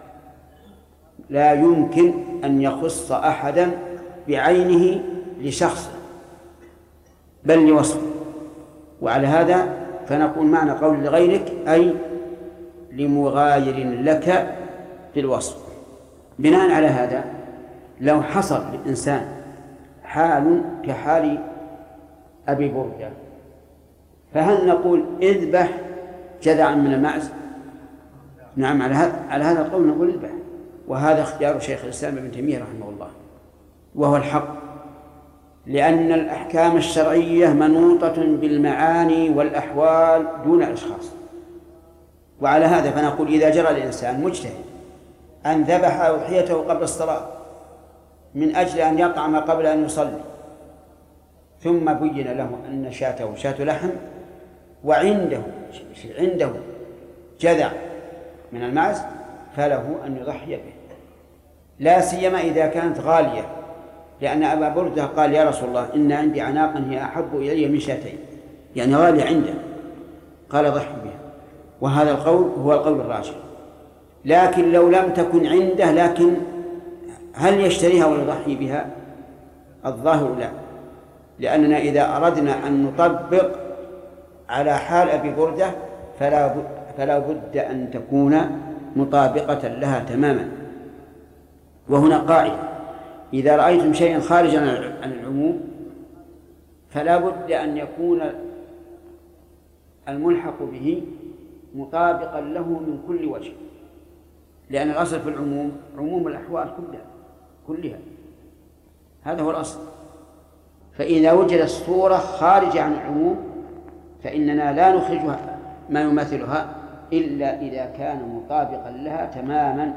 لا يمكن أن يخص أحدا بعينه لشخص بل لوصفه. وعلى هذا فنقول معنى قول لغيرك أي لمغاير لك في الوصف. بناء على هذا لو حصل للإنسان حال كحال أبي بردة، فهل نقول اذبح جذعا من المعز؟ نعم، على هذا على هذا القول نقول اذبح، وهذا اختيار شيخ الإسلام ابن تيمية رحمه الله، وهو الحق، لأن الأحكام الشرعية منوطة بالمعاني والأحوال دون الأشخاص. وعلى هذا فنقول إذا جرى الإنسان مجتهد أن ذبح أضحيته قبل الصلاة من أجل أن يطعم قبل أن يصلي، ثم بين له أن شاته شاة لحم وعنده عنده جذع من المعز فله أن يضحي به، لا سيما إذا كانت غالية، لأن أبا بردة قال يا رسول الله إن عندي عناقا هي أحب إلي من شاتين، يعني غالية عنده، قال ضحي بها، وهذا القول هو القول الراجح. لكن لو لم تكن عنده، لكن هل يشتريها ويضحي بها؟ الظاهر لا، لأننا إذا أردنا أن نطبق على حال أبي بردة فلا فلا بد أن تكون مطابقة لها تماما. وهنا قاعدة: إذا رأيتم شيئا خارجا عن العموم فلا بد أن يكون الملحق به مطابقا له من كل وجه، لأن الأصل في العموم عموم الأحوال كلها كلها هذا هو الأصل. فإذا وجدت الصورة خارجة عن العموم فإننا لا نخرجها ما يماثلها إلا إذا كان مطابقا لها تماما.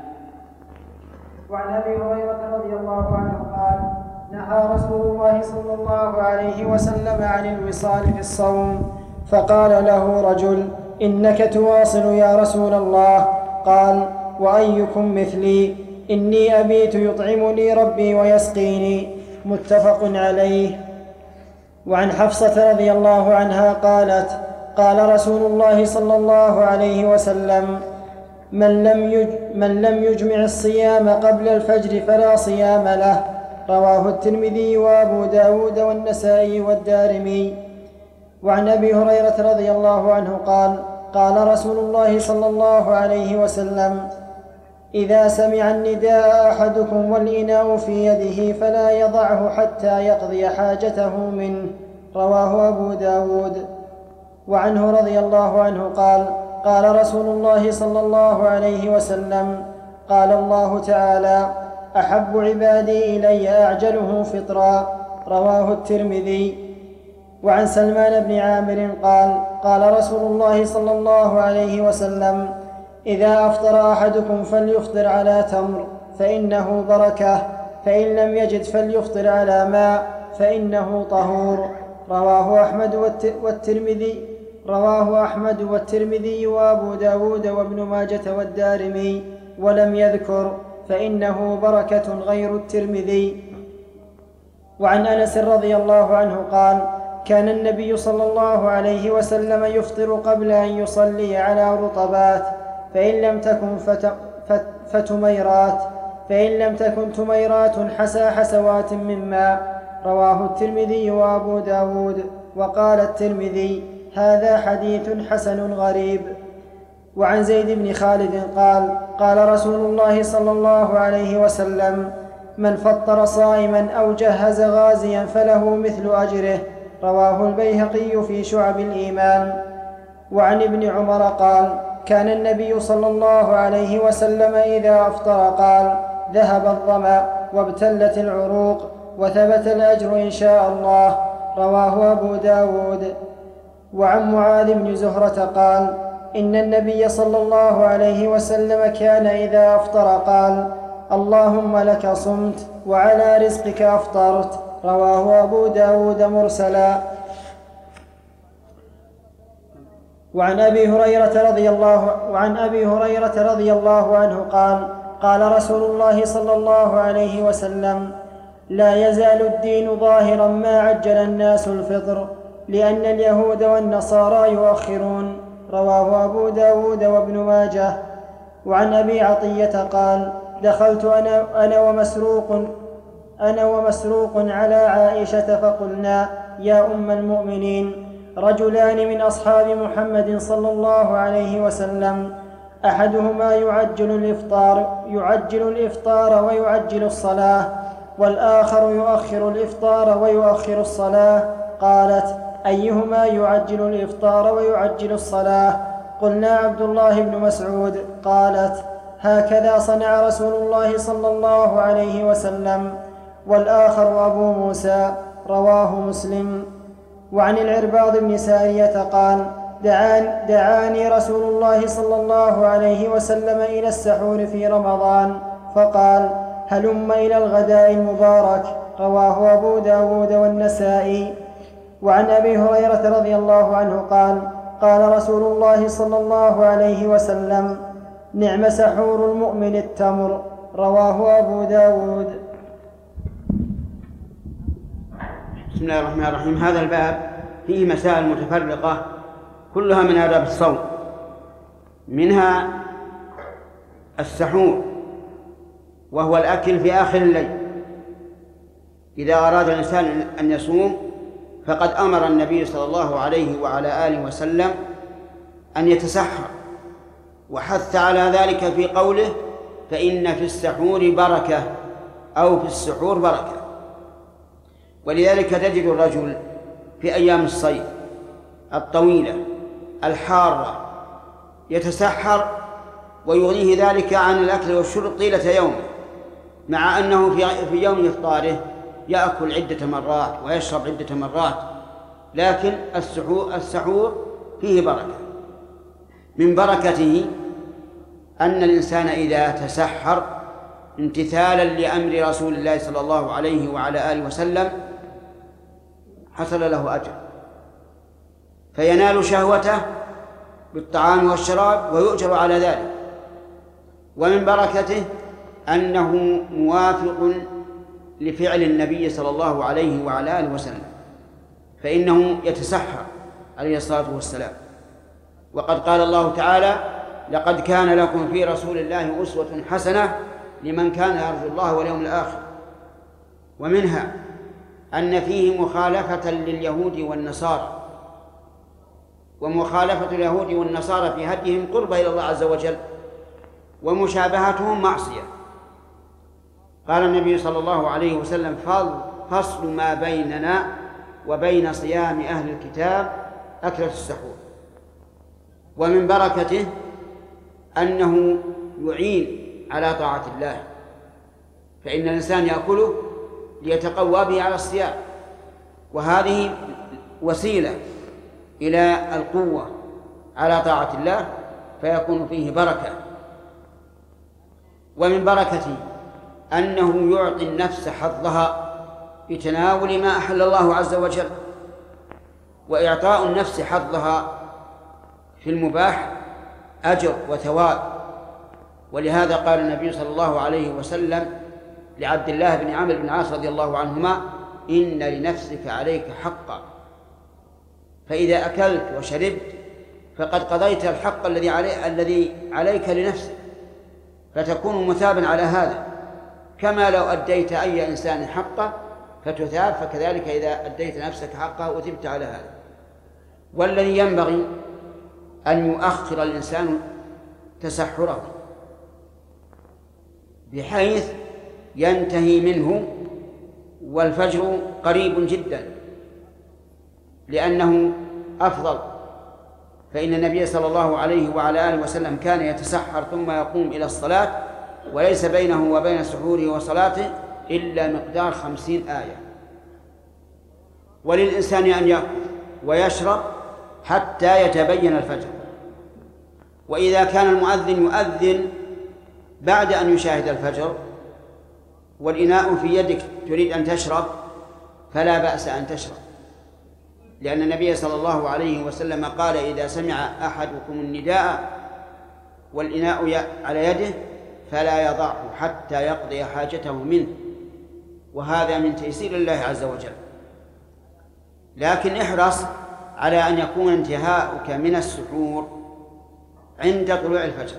وعن أبي هريرة رضي الله عنه قال: نهى رسول الله صلى الله عليه وسلم عن الوصال في الصوم، فقال له رجل: إنك تواصل يا رسول الله. قال: وأيكم مثلي؟ إني أبيت يطعمني ربي ويسقيني. متفق عليه. وعن حفصة رضي الله عنها قالت: قال رسول الله صلى الله عليه وسلم: من لم, يج من لم يجمع الصيام قبل الفجر فلا صيام له. رواه الترمذي وأبو داود والنسائي والدارمي. وعن أبي هريرة رضي الله عنه قال: قال رسول الله صلى الله عليه وسلم: إذا سمع النداء أحدكم والإناء في يده فلا يضعه حتى يقضي حاجته منه. رواه أبو داود. وعنه رضي الله عنه قال: قال رسول الله صلى الله عليه وسلم: قال الله تعالى: أحب عبادي إلي أعجله فطرا. رواه الترمذي. وعن سلمان بن عامر قال: قال رسول الله صلى الله عليه وسلم: إذا أفطر أحدكم فليفطر على تمر فإنه بركة، فإن لم يجد فليفطر على ماء فإنه طهور. رواه أحمد والترمذي رواه أحمد والترمذي وأبو داود وابن ماجة والدارمي، ولم يذكر فإنه بركة غير الترمذي. وعن أنس رضي الله عنه قال: كان النبي صلى الله عليه وسلم يفطر قبل أن يصلي على رطبات، فإن لم تكن فت... فت... فتميرات فإن لم تكن تميرات حسى حسوات من ماء. رواه الترمذي وأبو داود. وقال الترمذي: هذا حديث حسن غريب. وعن زيد بن خالد قال: قال رسول الله صلى الله عليه وسلم: من فطر صائما أو جهز غازيا فله مثل أجره. رواه البيهقي في شعب الإيمان. وعن ابن عمر قال: كان النبي صلى الله عليه وسلم إذا أفطر قال: ذهب الظمأ وابتلت العروق وثبت الأجر إن شاء الله. رواه أبو داود. وعن معاذ بن زهرة قال: إن النبي صلى الله عليه وسلم كان إذا أفطر قال: اللهم لك صمت وعلى رزقك أفطرت. رواه أبو داود مرسلا. وعن أبي هريرة رضي الله وعن أبي هريرة رضي الله عنه قال: قال رسول الله صلى الله عليه وسلم: لا يزال الدين ظاهرا ما عجل الناس الفطر، لأن اليهود والنصارى يؤخرون. رواه أبو داود وابن ماجه. وعن أبي عطية قال: دخلت أنا, أنا ومسروق أنا ومسروق على عائشة فقلنا: يا أم المؤمنين، رجلان من أصحاب محمد صلى الله عليه وسلم، أحدهما يعجل الإفطار يعجل الإفطار ويعجل الصلاة، والآخر يؤخر الإفطار ويؤخر الصلاة. قالت: أيهما يعجل الإفطار ويعجل الصلاة؟ قلنا: عبد الله بن مسعود. قالت: هكذا صنع رسول الله صلى الله عليه وسلم. والآخر أبو موسى. رواه مسلم. وعن العرباض بن سارية قال: دعان دعاني رسول الله صلى الله عليه وسلم إلى السحور في رمضان فقال: هلم إلى الغداء المبارك. رواه أبو داود والنسائي. وعن أبي هريرة رضي الله عنه قال قال رسول الله صلى الله عليه وسلم نعم سحور المؤمن التمر. رواه أبو داود. بسم الله الرحمن الرحيم. هذا الباب فيه مسائل متفرقة كلها من آداب الصوم، منها السحور وهو الأكل في آخر الليل. إذا أراد الإنسان أن يصوم فقد أمر النبي صلى الله عليه وعلى آله وسلم أن يتسحر، وحث على ذلك في قوله فإن في السحور بركة أو في السحور بركة. ولذلك تجد الرجل في أيام الصيف الطويلة الحارة يتسحر ويغنيه ذلك عن الأكل والشرب طيلة يومه، مع أنه في يوم إفطاره يأكل عدة مرات ويشرب عدة مرات، لكن السحور فيه بركة. من بركته أن الإنسان إذا تسحر امتثالا لأمر رسول الله صلى الله عليه وعلى آله وسلم حصل له أجر، فينال شهوته بالطعام والشراب ويؤجر على ذلك. ومن بركته أنه موافق لفعل النبي صلى الله عليه وعلى آله وسلم، فإنه يتسحر عليه الصلاة والسلام. وقد قال الله تعالى لقد كان لكم في رسول الله أسوة حسنة لمن كان يرجو الله واليوم الآخر. ومنها أن فيه مخالفة لليهود والنصارى، ومخالفة اليهود والنصارى في هديهم قرب إلى الله عز وجل، ومشابهتهم معصية. قال النبي صلى الله عليه وسلم فصل ما بيننا وبين صيام أهل الكتاب أكلة السحور. ومن بركته أنه يعين على طاعة الله، فإن الإنسان يأكله ليتقوى به على الصيام، وهذه وسيلة إلى القوة على طاعة الله فيكون فيه بركة. ومن بركته أنه يعطي النفس حظها بتناول ما أحل الله عز وجل، وإعطاء النفس حظها في المباح أجر وثواب. ولهذا قال النبي صلى الله عليه وسلم لعبد الله بن عمرو بن العاص رضي الله عنهما إن لنفسك عليك حقا، فإذا أكلت وشربت فقد قضيت الحق الذي علي الذي عليك لنفسك، فتكون مثابا على هذا، كما لو أديت أي إنسان حقه فتثاب، فكذلك إذا أديت نفسك حقه أثبت على هذا. والذي ينبغي أن يؤخر الإنسان تسحره بحيث ينتهي منه والفجر قريب جدا، لأنه أفضل. فإن النبي صلى الله عليه وعلى آله وسلم كان يتسحر ثم يقوم إلى الصلاة، وليس بينه وبين سحوره وصلاته إلا مقدار خمسين آية. وللإنسان أن يأكل ويشرب حتى يتبين الفجر. وإذا كان المؤذن يؤذن بعد أن يشاهد الفجر والإناء في يدك تريد أن تشرب فلا بأس أن تشرب، لأن النبي صلى الله عليه وسلم قال إذا سمع أحدكم النداء والإناء على يده فلا يضعه حتى يقضي حاجته منه، وهذا من تيسير الله عز وجل. لكن احرص على أن يكون انتهاؤك من السحور عند طلوع الفجر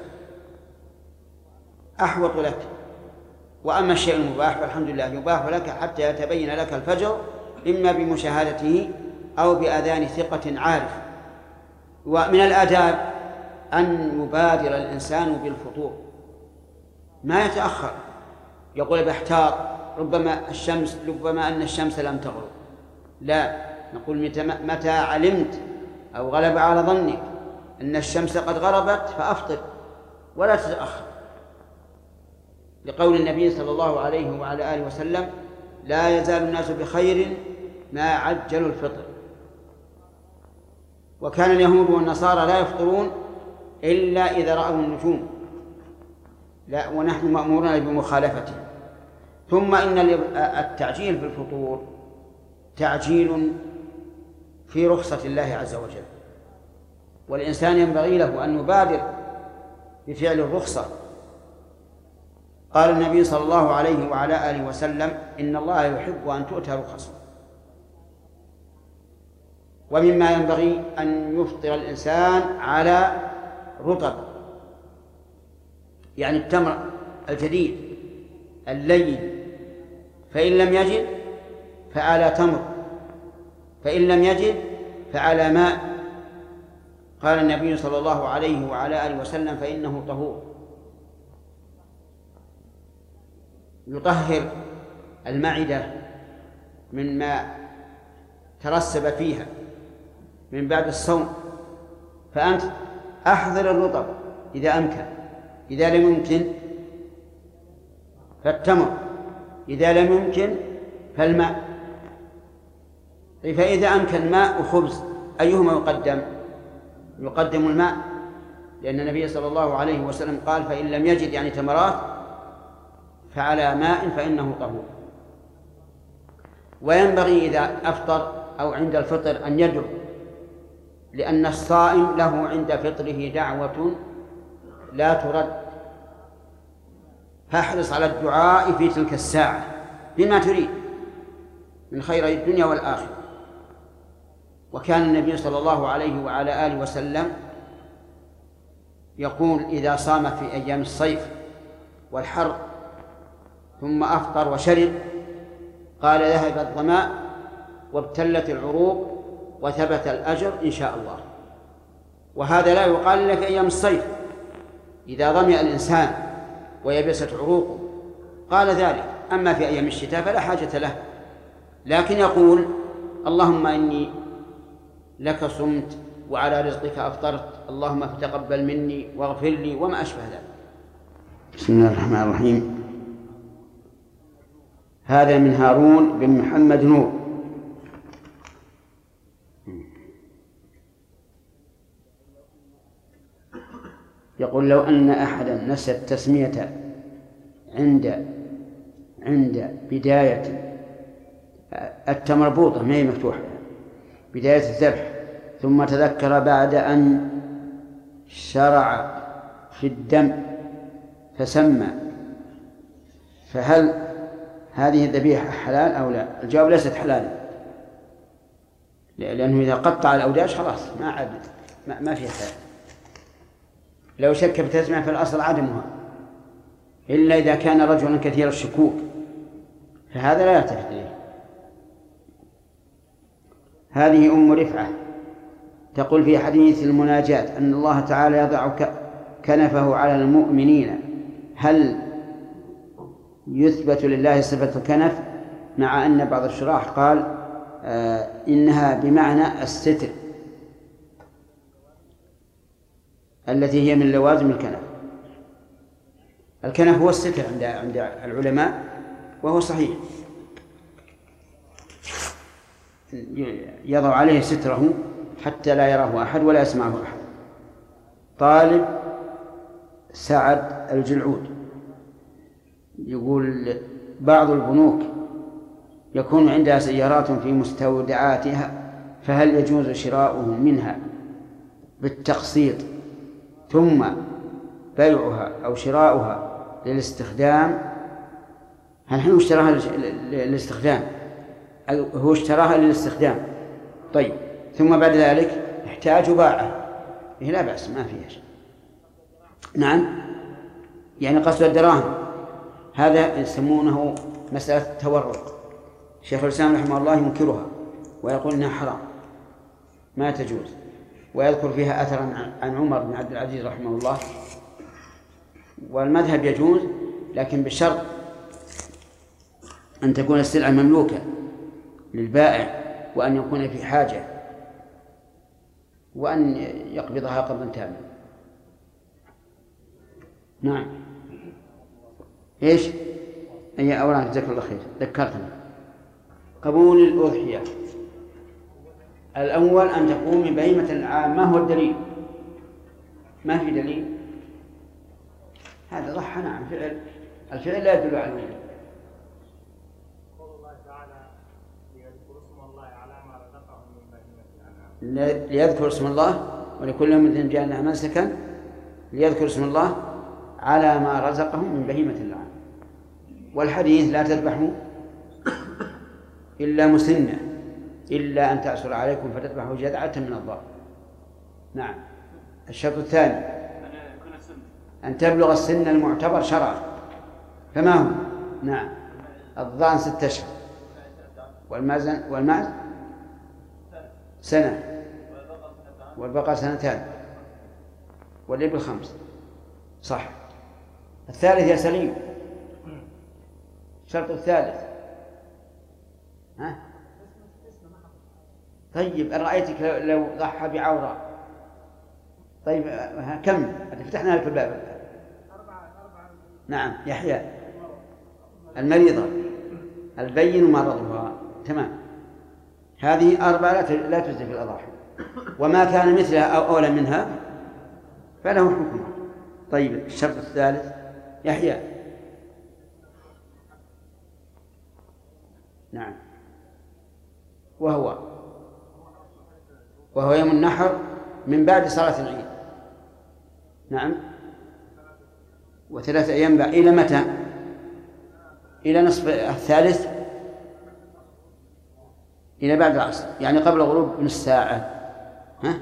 أحوط لك. وأما الشيء المباح فالحمد لله يباح لك حتى يتبين لك الفجر، إما بمشاهدته أو بأذان ثقة عارف. ومن الآداب أن يبادر الإنسان بالفطور، ما يتأخر يقول بحتاط ربما الشمس ربما أن الشمس لم تغرب، لا، نقول متى علمت أو غلب على ظنك أن الشمس قد غربت فأفطر ولا تتأخر، لقول النبي صلى الله عليه وعلى آله وسلم لا يزال الناس بخير ما عجلوا الفطر. وكان اليهود والنصارى لا يفطرون إلا إذا رأوا النجوم، لا، ونحن مأمورون بمخالفته. ثم إن التعجيل بالفطور تعجيل في رخصة الله عز وجل، والإنسان ينبغي له أن يبادر بفعل الرخصة. قال النبي صلى الله عليه وعلى آله وسلم: إن الله يحب أن تؤتى رخصه. ومما ينبغي أن يفطر الإنسان على رطب، يعني التمر الجديد اللين، فإن لم يجد فعلى تمر، فإن لم يجد فعلى ماء. قال النبي صلى الله عليه وعلى آله وسلم: فإنه طهور، يطهر المعدة مما ترسب فيها من بعد الصوم. فأنت أحضر الرطب إذا أمكن، إذا لم يمكن فالتمر، إذا لم يمكن فالماء. فإذا أمكن ماء وخبز أيهما يقدم؟ يقدم الماء، لأن النبي صلى الله عليه وسلم قال: فإن لم يجد يعني تمرات فعلى ماء فإنه طهور. وينبغي إذا أفطر أو عند الفطر أن يدعو، لأن الصائم له عند فطره دعوة لا ترد، فاحرص على الدعاء في تلك الساعة بما تريد من خير الدنيا والآخرة. وكان النبي صلى الله عليه وعلى آله وسلم يقول إذا صام في أيام الصيف والحر ثم أفطر وشرب قال: ذهب الظماء وابتلت العروق وثبت الأجر إن شاء الله. وهذا لا يقال إلا في أيام الصيف، إذا ظمئ الإنسان ويبست عروقه قال ذلك. أما في أيام الشتاء فلا حاجة له، لكن يقول: اللهم إني لك صمت وعلى رزقك أفطرت، اللهم فتقبل مني واغفر لي، وما أشبه ذلك. بسم الله الرحمن الرحيم. هذا من هارون بن محمد نور. يقول: لو أن أحدا نسى التسمية عند عند بداية التمربوطة، ما هي مفتوحة، بداية الذبح، ثم تذكر بعد أن شرع في الدم فسمى، فهل هذه الذبيحة حلال أو لا؟ الجواب: ليست حلالا، لأنه إذا قطع الأوداج خلاص ما عاد ما, ما فيها حلال. لو شك بتسمية فالأصل عدمها، إلا إذا كان رجلا كثير الشكوك فهذا لا يلتفت إليه. هذه أم رفعة تقول في حديث المناجاة أن الله تعالى يضع كنفه على المؤمنين، هل يثبت لله صفة الكنف؟ مع أن بعض الشراح قال آه إنها بمعنى الستر التي هي من لوازم الكنف. الكنف هو الستر عند عند العلماء، وهو صحيح، يضع عليه ستره حتى لا يراه أحد ولا يسمعه أحد. طالب سعد الجلعود يقول: بعض البنوك يكون عندها سيارات في مستودعاتها، فهل يجوز شراؤه منها بالتقسيط ثم بيعها أو شراؤها للاستخدام؟ هل نحن اشتراها للاستخدام؟ هو اشتراها للاستخدام، طيب، ثم بعد ذلك احتاج باعه، إيه لا بأس، ما فيها شيء. نعم، يعني قصد الدراهم، هذا يسمونه مسألة التورق. شيخ الإسلام رحمه الله ينكرها ويقول إنها حرام ما تجوز، ويذكر فيها أثرا عن عمر بن عبد العزيز رحمه الله. والمذهب يجوز، لكن بشرط أن تكون السلعة مملوكة للبائع، وأن يكون في حاجة، وأن يقبضها قبضا تاما. نعم. إيش؟ أي أوراق؟ جزاك الله خير، ذكرتنا. قبول الأضحية: الأول أن تقوم من بهيمة الأنعام. ما هو الدليل؟ ما في دليل. هذا ضحى، نعم، فعل، الفعل لا يدل على الوجود. قول الله تعالى: ليذكروا اسم الله على ما رزقهم من بهيمة الأنعام. ليذكر اسم الله، ولكل يوم جعلنا منسكا ليذكر اسم الله على ما رزقهم من بهيمة الأنعام. والحديث لا تذبحوا إلا مسنة إلا أن تعسر عليكم فتذبحوا جذعة من الضأن. نعم. الشرط الثاني أن تبلغ السن المعتبر شرعا. فما هو؟ نعم. الضأن ستة أشهر، والمازن والمعز سنة، والبقر سنتان، والإبل خمس. صح. الثالث يا سليم، الشرط الثالث. ها؟ طيب رأيتك لو ضحى بعورة. طيب كم فتحنا لك الباب. نعم. يحيى المريضة البين مرضها. تمام. هذه أربعة لا تجزي في الأضاحي، وما كان مثلها أو أولى منها فله حكمها. طيب الشرط الثالث يحيى. نعم. وهو وهو يوم النحر من بعد صلاة العيد. نعم. وثلاثة أيام بعد. إلى متى؟ إلى نصف الثالث، إلى بعد العصر، يعني قبل غروب بنص ساعة. ها؟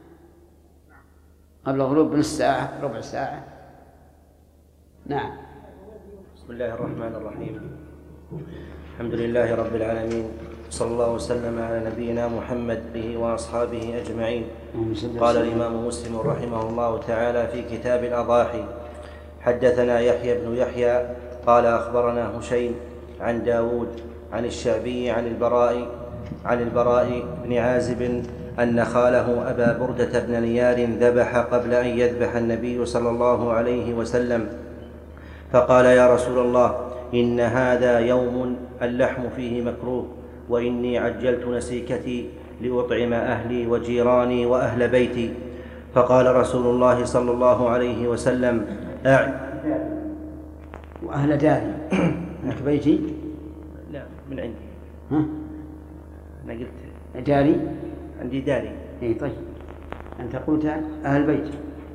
قبل غروب بنص ساعة، ربع ساعة. نعم. بسم الله الرحمن الرحيم. الحمد لله رب العالمين، صلى الله وسلم على نبينا محمد به وأصحابه أجمعين. قال الإمام مسلم رحمه الله تعالى في كتاب الأضاحي: حدثنا يحيى بن يحيى قال أخبرنا هشيم عن داود عن الشعبي عن البراء عن البراء بن عازب أن خاله أبا بردة بن نيار ذبح قبل أن يذبح النبي صلى الله عليه وسلم، فقال: يا رسول الله، إن هذا يوم اللحم فيه مكروه، وإني عجلت نسيكتي لأطعم أهلي وجيراني وأهل بيتي. فقال رسول الله صلى الله عليه وسلم: أع... وأهل داري أنت بيتي؟ لا، من عندي. ها؟ أنا قلت داري؟ عندي داري. إيه طيب، أنت قلت أهل بيتي.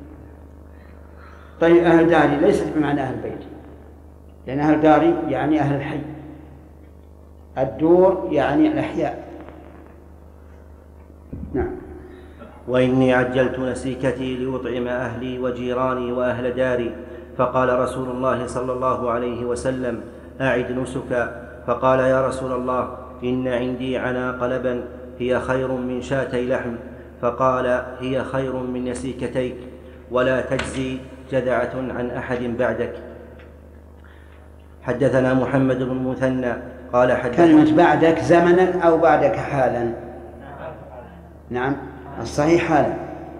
طيب أهل داري ليست بمعنى أهل بيتي، لأن أهل داري يعني أهل الحي، الدور يعني الأحياء. نعم. وإني عجلت نسيكتي لأطعم أهلي وجيراني وأهل داري. فقال رسول الله صلى الله عليه وسلم: أعد نسكا. فقال: يا رسول الله، إن عندي عناق لبن هي خير من شاتي لحم. فقال: هي خير من نسيكتيك، ولا تجزي جذعة عن أحد بعدك. حدثنا محمد بن المثنى قال حدثنا. كلمة بعدك زمنا أو بعدك حالا؟ نعم، الصحيح حالا،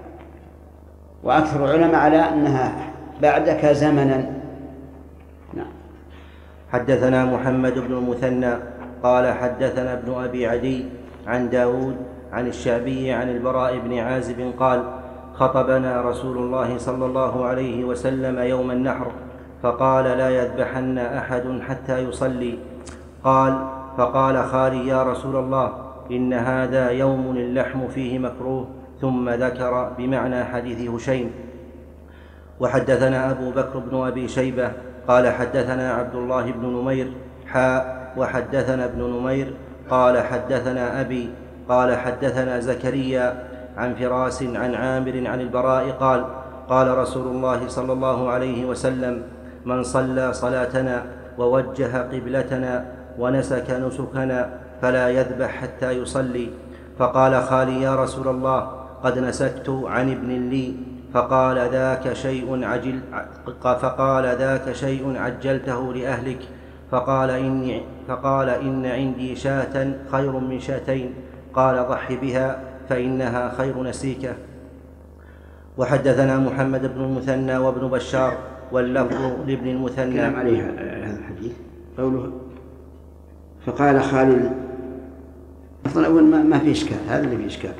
وأكثر العلماء على أنها بعدك زمنا. نعم. حدثنا محمد بن المثنى قال حدثنا ابن أبي عدي عن داود عن الشعبي عن البراء بن عازب قال: خطبنا رسول الله صلى الله عليه وسلم يوم النحر، فقال: لا يذبحن أحد حتى يصلي. قال: فقال خالي: يا رسول الله، إن هذا يوم اللحم فيه مكروه. ثم ذكر بمعنى حديث هشيم. وحدثنا أبو بكر بن أبي شيبة قال حدثنا عبد الله بن نمير حاء وحدثنا ابن نمير قال حدثنا أبي قال حدثنا زكريا عن فراس عن عامر عن البراء قال: قال رسول الله صلى الله عليه وسلم: من صلى صلاتنا ووجه قبلتنا ونسك نسكنا فلا يذبح حتى يصلي. فقال خالي: يا رسول الله، قد نسكت عن ابن لي. فقال: ذاك شيء عجل فقال ذاك شيء عجلته لأهلك. فقال إني فقال إن عندي شاة خير من شاتين. قال: ضح بها فإنها خير نسيكة. وحدثنا محمد بن المثنى وابن بشار واللفظ لابن المثنى. كلام عليه هذا الحديث قوله فقال خالد. أصلا أول ما, ما في إشكال، هذا اللي في إشكال.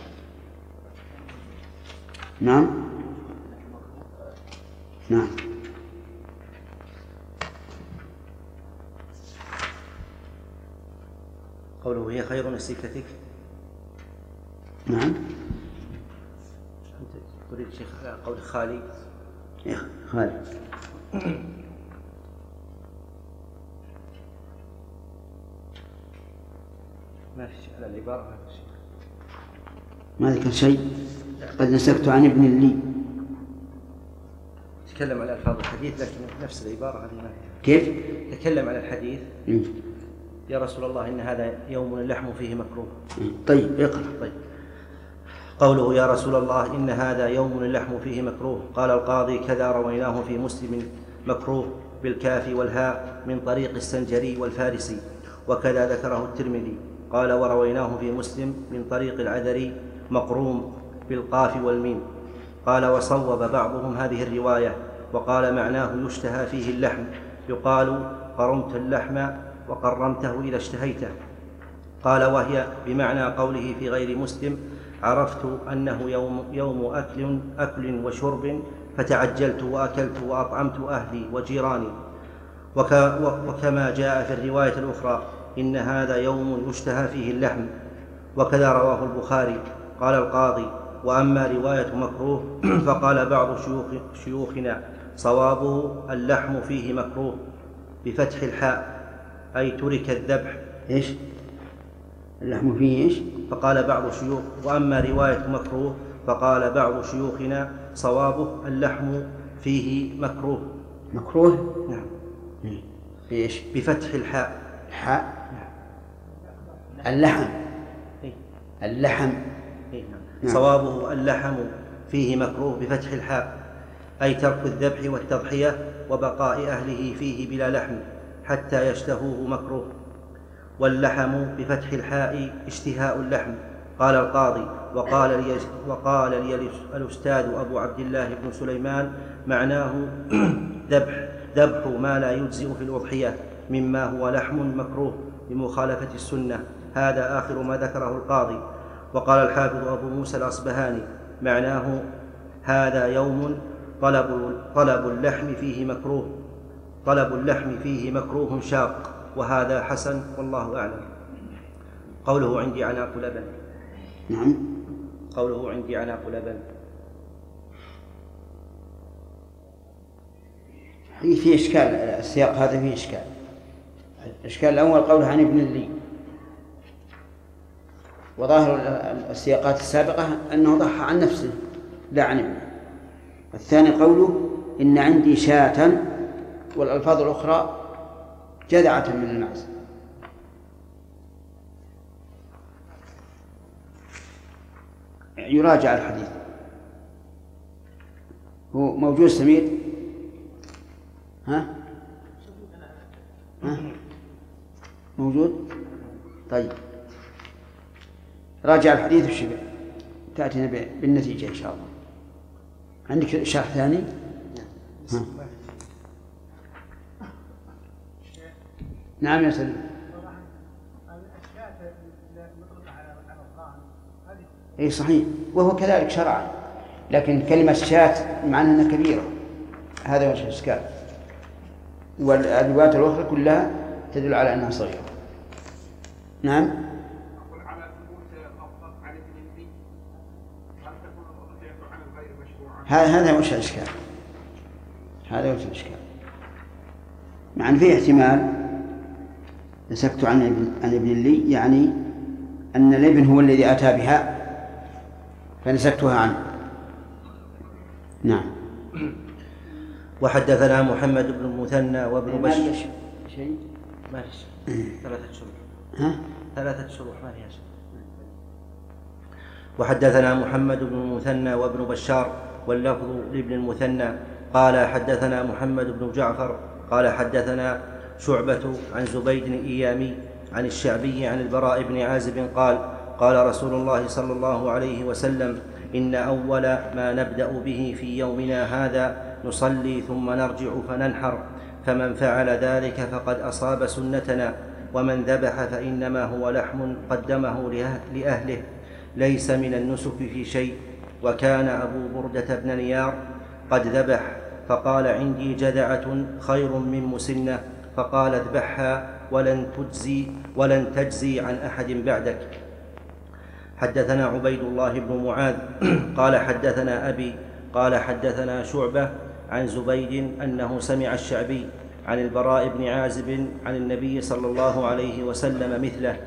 نعم نعم. قوله هي خير نسيكتك، نعم. تريد شيخ قول خالي؟ يا خالي ما في شيء على العبارة، ما في شيء. ما ذكر شيء. قد نسكت عن ابن لي. تكلم على ألفاظ الحديث لكن نفس العبارة هذه ما فيها. كيف؟ تكلم على الحديث. مم. يا رسول الله إن هذا يوم اللحم فيه مكروه. طيب اقرأ. طيب. قوله يا رسول الله إن هذا يوم اللحم فيه مكروه. قال القاضي كذا رويناه في مسلم مكروه بالكاف والهاء من طريق السنجري والفارسي، وكذا ذكره الترمذي. قال ورويناه في مسلم من طريق العذري مقروم بالقاف والميم. قال وصوب بعضهم هذه الرواية وقال معناه يشتهى فيه اللحم، يقال قرمت اللحم وقرمته إذا اشتهيته. قال وهي بمعنى قوله في غير مسلم عرفت أنه يوم, يوم أكل, أكل وشرب فتعجلت وأكلت وأطعمت أهلي وجيراني. وك وكما جاء في الرواية الأخرى إن هذا يوم يشتهى فيه اللحم، وكذا رواه البخاري. قال القاضي وأما رواية مكروه فقال بعض شيوخ شيوخنا صوابه اللحم فيه مكروه بفتح الحاء أي ترك الذبح. إيش؟ اللحم فيه إيش؟ فقال بعض شيوخ وأما رواية مكروه فقال بعض شيوخنا صوابه اللحم فيه مكروه. مكروه؟ نعم. بإيش؟ بفتح الحاء. الحاء؟ اللحم. اللحم. نعم. صوابه اللحم فيه مكروه بفتح الحاء أي ترك الذبح والتضحية وبقاء أهله فيه بلا لحم حتى يشتهوه مكروه. واللحم بفتح الحاء اشتهاء اللحم. قال القاضي وقال لي, وقال لي الأستاذ أبو عبد الله بن سليمان معناه ذبح ذبح ما لا يجزئ في الأضحية مما هو لحم مكروه بمخالفة السنة. هذا آخر ما ذكره القاضي. وقال الحافظ أبو موسى الأصبهاني معناه هذا يوم طلب, طلب اللحم فيه مكروه طلب اللحم فيه مكروه شاق، وهذا حسن والله أعلم. قوله عندي عناق لبن. نعم. قوله عندي عناق لبن في إشكال، السياق هذا فيه إشكال. الإشكال الأول قوله عن ابن لي، وظاهر السياقات السابقة أنه ضحى عن نفسه لا عن ابنه. الثاني قوله إن عندي شاة، والألفاظ الأخرى جذعة من المعز. يراجع الحديث. هو موجود سمير؟ ها؟ ها؟ موجود؟ طيب راجع الحديث وشبع تأتينا بالنتيجة إن شاء الله. عندك شرح ثاني؟ ها. نعم يا سليم. اي صحيح، وهو كذلك شرعا، لكن كلمة شاة معناها أنها كبيرة، هذا وجه الإشكال. والروايات الأخرى كلها تدل على أنها صغيرة. نعم. هذا وجه الإشكال، هذا وجه الإشكال. مع أن فيه احتمال نسكت عن ابن عن ابن لي، يعني أن الابن هو الذي أتى بها فنسكتها عنه. نعم. وحدثنا محمد بن المثنى وابن بشر. شيء ما في شيء. ثلاثة شروح. ها؟ ثلاثة شروح ما فيها شيء. وحدثنا محمد بن المثنى وابن بشار واللفظ لابن المثنى قال حدثنا محمد بن جعفر قال حدثنا شعبة عن زبيد الإيامي عن الشعبي عن البراء بن عازب قال قال رسول الله صلى الله عليه وسلم إن أول ما نبدأ به في يومنا هذا نصلي ثم نرجع فننحر، فمن فعل ذلك فقد أصاب سنتنا، ومن ذبح فإنما هو لحم قدمه لأهله ليس من النسك في شيء. وكان أبو بردة بن نيار قد ذبح فقال عندي جذعة خير من مسنة، فقال اذبحها ولن تجزي ولن تجزي عن أحد بعدك. حدثنا عبيد الله بن معاذ قال حدثنا أبي قال حدثنا شعبة عن زبيد أنه سمع الشعبي عن البراء بن عازب عن النبي صلى الله عليه وسلم مثله.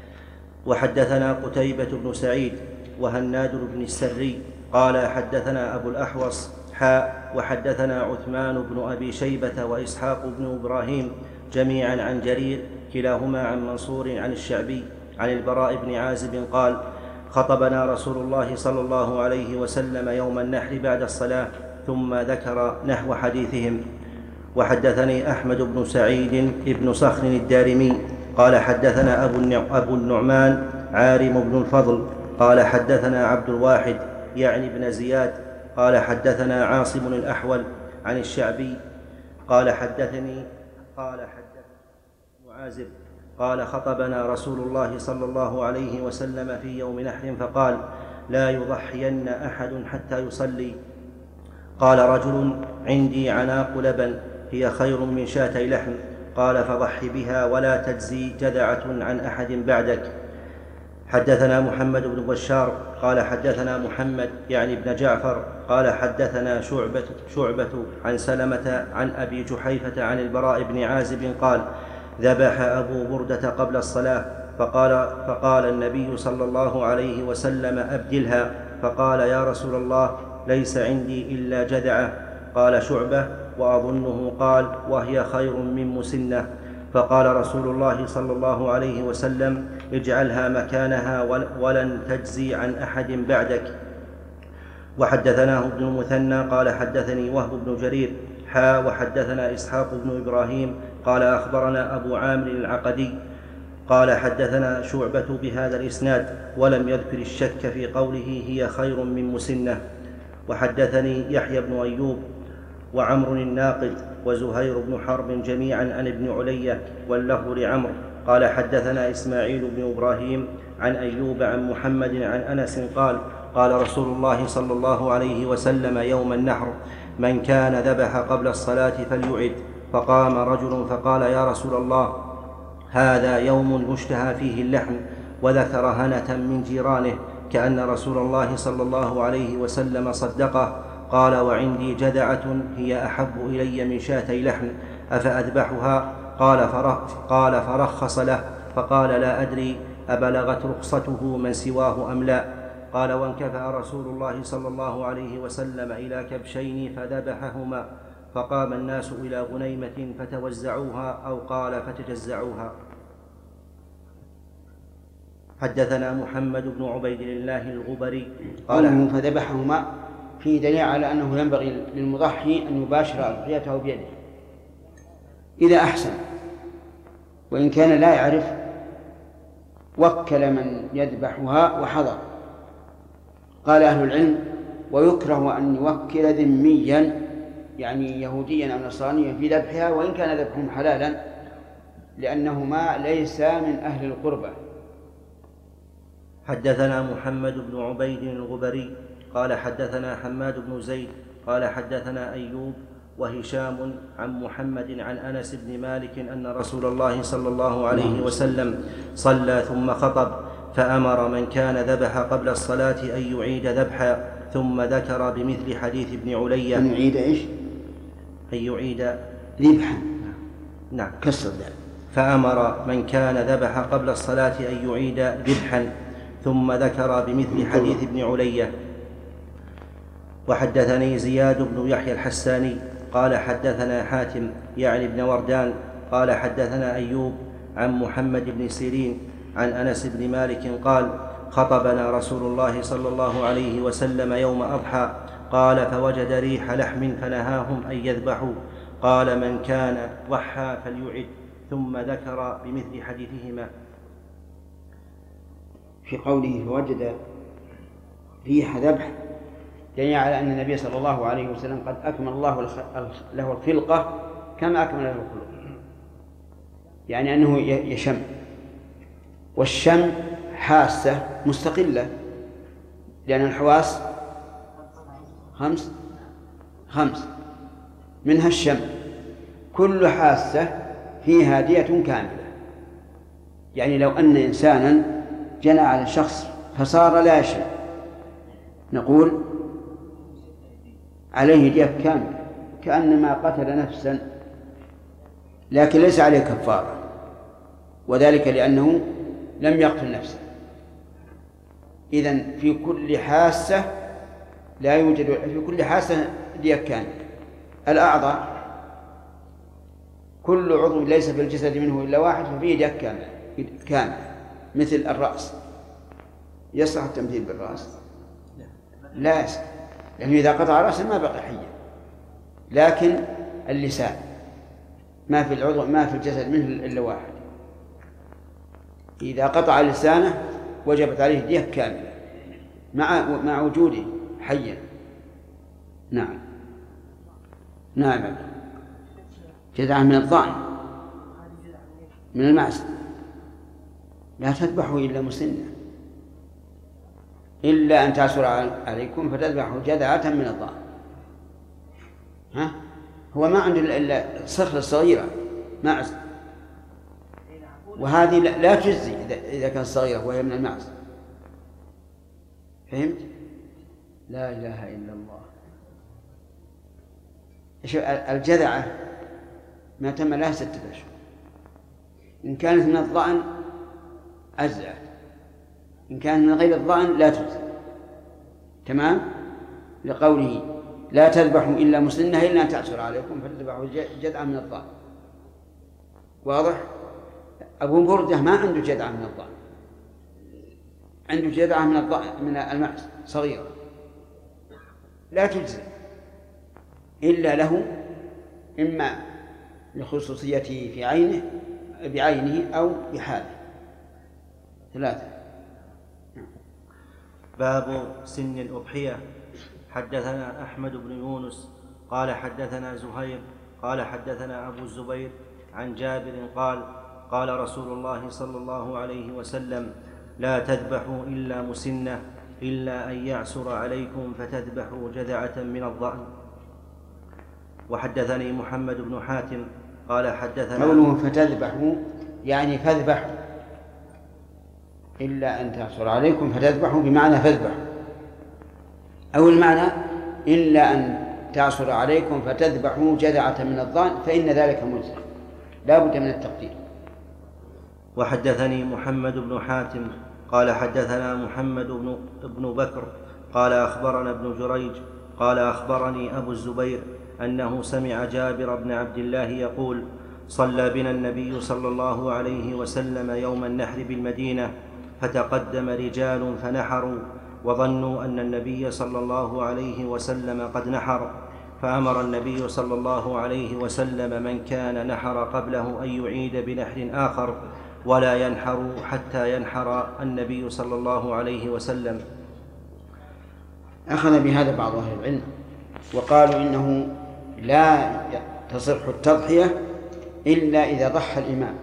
وحدثنا قتيبة بن سعيد وهناد بن السري قال حدثنا أبو الأحوص حاء وحدثنا عثمان بن أبي شيبة وإسحاق بن إبراهيم جميعا عن جرير كلاهما عن منصور عن الشعبي عن البراء بن عازب قال خطبنا رسول الله صلى الله عليه وسلم يوم النحر بعد الصلاة ثم ذكر نحو حديثهم. وحدثني أحمد بن سعيد بن صخر الدارمي قال حدثنا أبو النعمان عارم بن الفضل قال حدثنا عبد الواحد يعني بن زياد قال حدثنا عاصم الأحول عن الشعبي قال حدثني قال حدثني معازب قال خطبنا رسول الله صلى الله عليه وسلم في يوم نحر فقال لا يضحين أحد حتى يصلي. قال رجل عندي عناق لبن هي خير من شاتي لحم قال فضح بها ولا تجزي جذعة عن أحد بعدك. حدثنا محمد بن بشار قال حدثنا محمد يعني ابن جعفر قال حدثنا شعبة, شعبة عن سلمة عن أبي جحيفة عن البراء بن عازب قال ذبح أبو بردة قبل الصلاة فقال, فقال النبي صلى الله عليه وسلم أبدلها فقال يا رسول الله ليس عندي إلا جذعة. قال شعبة وأظنه قال وهي خير من مسنة. فقال رسول الله صلى الله عليه وسلم اجعلها مكانها ولن تجزي عن أحد بعدك. وحدثناه ابن المثنى قال حدثني وهب بن جرير حا وحدثنا إسحاق بن إبراهيم قال أخبرنا أبو عامر العقدي قال حدثنا شعبة بهذا الإسناد ولم يذكر الشك في قوله هي خير من مسنة. وحدثني يحيى بن أيوب وعمر الناقد وزهير بن حرب جميعا عن ابن علية واللفظ لعمر قال حدثنا إسماعيل بن إبراهيم عن أيوب عن محمد عن أنس قال قال رسول الله صلى الله عليه وسلم يوم النحر من كان ذبح قبل الصلاة فليعد. فقام رجل فقال يا رسول الله هذا يوم يشتهى فيه اللحم وذكر هنة من جيرانه كأن رسول الله صلى الله عليه وسلم صدقه. قال وعندي جذعة هي أحب إلي من شاتي لحم أفأذبحها؟ قال, قال فرخص له فقال لا أدري أبلغت رخصته من سواه أم لا. قال وانكفأ رسول الله صلى الله عليه وسلم إلى كبشين فذبحهما فقام الناس إلى غنيمة فتوزعوها أو قال فتجزعوها. حدثنا محمد بن عبيد الله الغبري قال فذبحهما فيه دليل على أنه ينبغي للمضحي أن يباشر أضحيته بيده إذا أحسن، وإن كان لا يعرف وكل من يذبحها وحضر. قال أهل العلم ويكره أن يوكل ذميا يعني يهوديا أو نصرانيا في ذبحها وإن كان ذبحهم حلالا لأنهما ليس من أهل القربة. حدثنا محمد بن عبيد الغبري قال حدثنا حماد بن زيد قال حدثنا أيوب وهشام عن محمد عن أنس بن مالك أن رسول الله صلى الله عليه وسلم صلى ثم خطب فأمر من كان ذبح قبل الصلاة أن يعيد ذبحا ثم ذكر بمثل حديث ابن علية أن يعيد إيش؟ أن يعيد ذبحا. نعم كسر ذلك. فأمر من كان ذبح قبل الصلاة أن يعيد ذبحا ثم ذكر بمثل حديث ابن علية. وحدثني زياد بن يحيى الحساني قال حدثنا حاتم يعني ابن وردان قال حدثنا أيوب عن محمد بن سيرين عن أنس بن مالك قال خطبنا رسول الله صلى الله عليه وسلم يوم أضحى قال فوجد ريح لحم فنهاهم أن يذبحوا قال من كان ضحى فليعد ثم ذكر بمثل حديثهما. في قوله فوجد ريح ذبح دليل على أن النبي صلى الله عليه وسلم قد أكمل الله له الخلقة كما أكمل له الخلق، يعني أنه يشم، والشم حاسة مستقلة لأن الحواس خمس خمس منها الشم، كل حاسة فيها دية كاملة. يعني لو أن إنسانا جنى على شخص فصار لا شيء، نقول عليه دية كاملة كأنما قتل نفسا، لكن ليس عليه كفارة، وذلك لأنه لم يقتل نفسه. إذن في كل حاسة لا يوجد في كل حاسة دية كاملة. الأعضاء كل عضو ليس في الجسد منه إلا واحد ففيه دية كاملة كاملة، مثل الرأس. يصلح التمثيل بالرأس؟ لا يصلح، لأنه إذا قطع رأسه ما بقي حيا. لكن اللسان ما في العضو ما في الجسد منه إلا واحد، إذا قطع لسانه وجبت عليه دية كاملة مع مع وجوده حيا. نعم نعم. جذعه من الضأن من المعز لا تذبحوا إلا مسنة، إلا أن تعسر عليكم فتذبحوا جذعة من الضأن. ها هو ما عنده إلا الصخرة الصغيرة معز، وهذه لا تجزي إذا كانت صغيرة وهي من المعز. فهمت؟ لا إله إلا الله. الجذعة ما تم لها ستة أشهر، إن كانت من الضأن أجزأت، إن كانت من غير الضأن لا تجزي. تمام؟ لقوله لا تذبحوا إلا مسنة إلا أن تعسر عليكم فتذبحوا جذعة من الضأن. واضح؟ أبو بردة ما عنده جذعة من الضأن، عنده جذعة من الضأن من المعز صغيرة لا تجزي إلا له، إما لخصوصيته في عينه بعينه أو بحاله. ثلاثة. باب سن الأضحية. حدثنا أحمد بن يونس قال حدثنا زهير قال حدثنا أبو الزبير عن جابر قال قال رسول الله صلى الله عليه وسلم لا تذبحوا إلا مسنة إلا أن يعسر عليكم فتذبحوا جذعة من الضأن. وحدثني محمد بن حاتم قال حدثنا قوله فتذبحوا يعني فاذبحوا، إلا أن تعسر عليكم فتذبحوا بمعنى فاذبحوا، أو المعنى إلا أن تعسر عليكم فتذبحوا جذعة من الضأن فإن ذلك مجزي، لا بد من التقدير. وحدثني محمد بن حاتم قال حدثنا محمد بن بكر قال أخبرنا ابن جريج قال أخبرني أبو الزبير أنه سمع جابر بن عبد الله يقول صلى بنا النبي صلى الله عليه وسلم يوم النحر بالمدينة فتقدم رجال فنحروا وظنوا أن النبي صلى الله عليه وسلم قد نحر، فأمر النبي صلى الله عليه وسلم من كان نحر قبله أن يعيد بنحر آخر ولا ينحر حتى ينحر النبي صلى الله عليه وسلم. أخذ بهذا بعض أهل العلم وقالوا إنه لا تصح التضحية إلا إذا ضحى الإمام،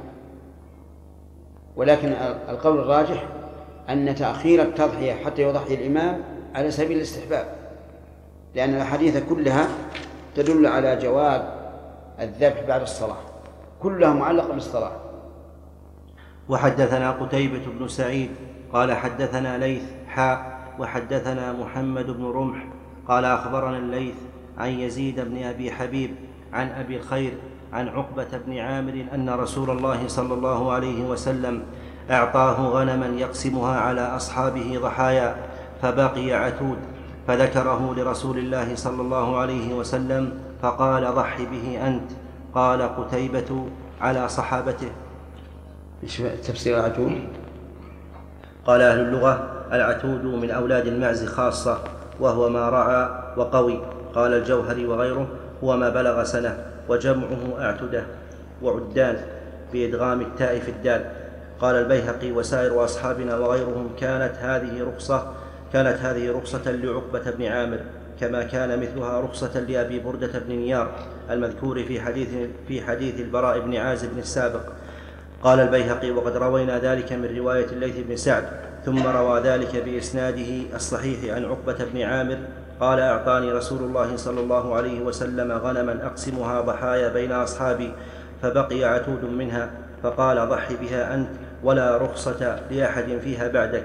ولكن القول الراجح أن تأخير التضحية حتى يضحي الإمام على سبيل الاستحباب، لأن الحديث كلها تدل على جواز الذبح بعد الصلاة، كلها معلقة بالصلاة. وحدثنا قتيبة بن سعيد قال حدثنا ليث حاء وحدثنا محمد بن رمح قال أخبرنا الليث عن يزيد بن أبي حبيب عن أبي الخير عن عقبة بن عامر أن رسول الله صلى الله عليه وسلم أعطاه غنما يقسمها على أصحابه ضحايا فبقي عتود، فذكره لرسول الله صلى الله عليه وسلم فقال ضح به أنت. قال قتيبة على صحابته. ايش تفسير العتود؟ قال أهل اللغة العتود من أولاد المعز خاصة وهو ما رعى وقوي. قال الجوهري وغيره هو ما بلغ سنة، وجمعه أعتدة وعدان بإدغام التاء في الدال. قال البيهقي وسائر أصحابنا وغيرهم كانت هذه رخصة كانت هذه رخصة لعقبة بن عامر كما كان مثلها رخصة لأبي بردة بن نيار المذكور في حديث في حديث البراء بن عازب السابق. قال البيهقي وقد روينا ذلك من رواية الليث بن سعد ثم روى ذلك بإسناده الصحيح عن عقبة بن عامر قال أعطاني رسول الله صلى الله عليه وسلم غنما أقسمها ضحايا بين أصحابي فبقي عتود منها فقال ضح بها أنت ولا رخصة لأحد فيها بعدك.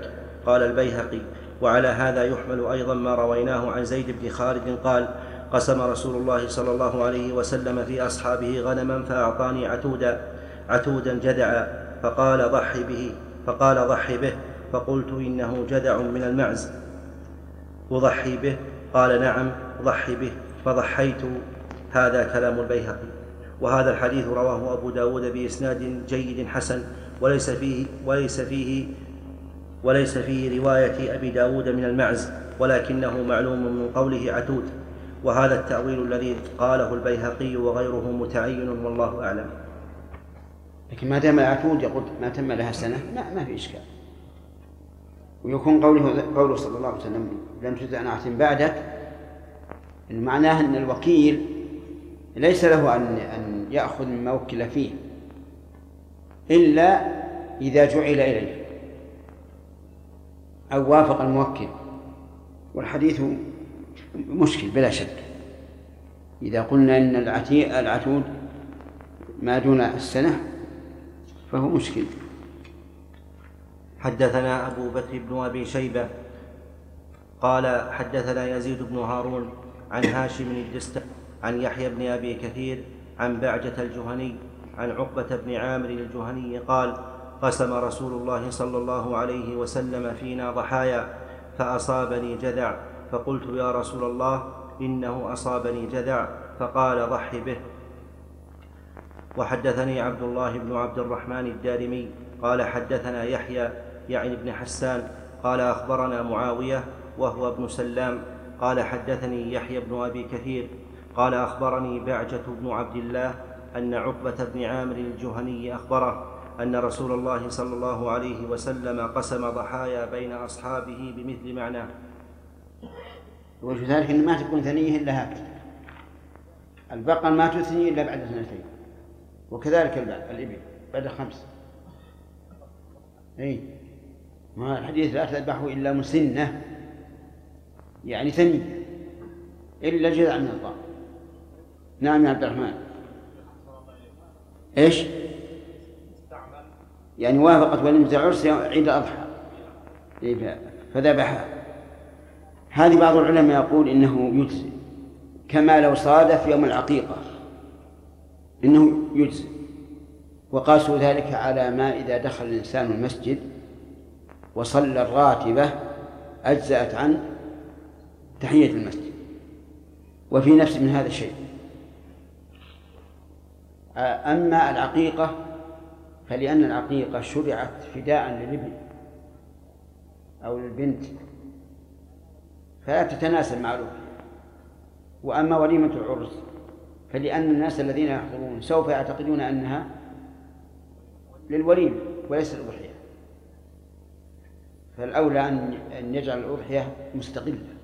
قال البيهقي. وعلى هذا يحمل أيضا ما رويناه عن زيد بن خالد قال: قسم رسول الله صلى الله عليه وسلم في أصحابه غنما فأعطاني عتودا عتودا جدعا فقال ضحي به فقال ضحي به فقلت إنه جدع من المعز أضحي به؟ قال نعم ضحي به، فضحيت. هذا كلام البيهقي. وهذا الحديث رواه أبو داود بإسناد جيد حسن، وليس فيه وليس فيه وليس فيه رواية أبي داود من المعز، ولكنه معلوم من قوله عتود. وهذا التأويل الذي قاله البيهقي وغيره متعين والله أعلم. لكن ما دام العتود يقول ما تم لها سنة ما, ما في إشكال. ويكون قوله, قوله صلى الله عليه وسلم لم تزع نعت بعدك، معناه أن الوكيل ليس له أن, أن يأخذ مما وكل فيه إلا إذا جعل إليه أو وافق الموكل. والحديث مشكل بلا شك. إذا قلنا إن العتود ما دون السنة فهو مشكل. حدثنا أبو بكر بن أبي شيبة قال حدثنا يزيد بن هارون عن هاشم الدست عن يحيى بن أبي كثير عن بعجة الجهني عن عقبة بن عامر الجهني قال: قسم رسول الله صلى الله عليه وسلم فينا ضحايا فأصابني جذع، فقلت يا رسول الله إنه أصابني جذع، فقال ضحي به. وحدثني عبد الله بن عبد الرحمن الدارمي قال حدثنا يحيى يعني ابن حسان قال أخبرنا معاوية وهو ابن سلام قال حدثني يحيى بن أبي كثير قال أخبرني بعجة بن عبد الله أن عقبة بن عامر الجهني أخبره أن رسول الله صلى الله عليه وسلم قسم ضحايا بين أصحابه بمثل معناه. وجه ذلك أن ما تكون ثنيه إلا هكذا، البقر ما تثني إلا بعد سنتين، وكذلك الإبل بعد خمس. أي ما الحديث لا تذبحوا إلا مسنة، يعني ثني إلا جذع من الضأن. نعم يا عبد الرحمن. إيش؟ يعني وافقت وليمة العرس عيد الأضحى فذبحها. هذه بعض العلماء يقول إنه يجزي، كما لو صادف يوم العقيقة إنه يجزي، وقاسوا ذلك على ما إذا دخل الإنسان المسجد وصلى الراتبة أجزأت عن تحية المسجد، وفي نفس من هذا الشيء. أما العقيقة فلأن العقيقة شرعت فداء للابن أو للبنت فلا تتناسب مع الأضحية. وأما وليمة العرس فلأن الناس الذين يحضرون سوف يعتقدون أنها للوليمة وليس للأضحية، فالأولى أن يجعل الأضحية مستقلة.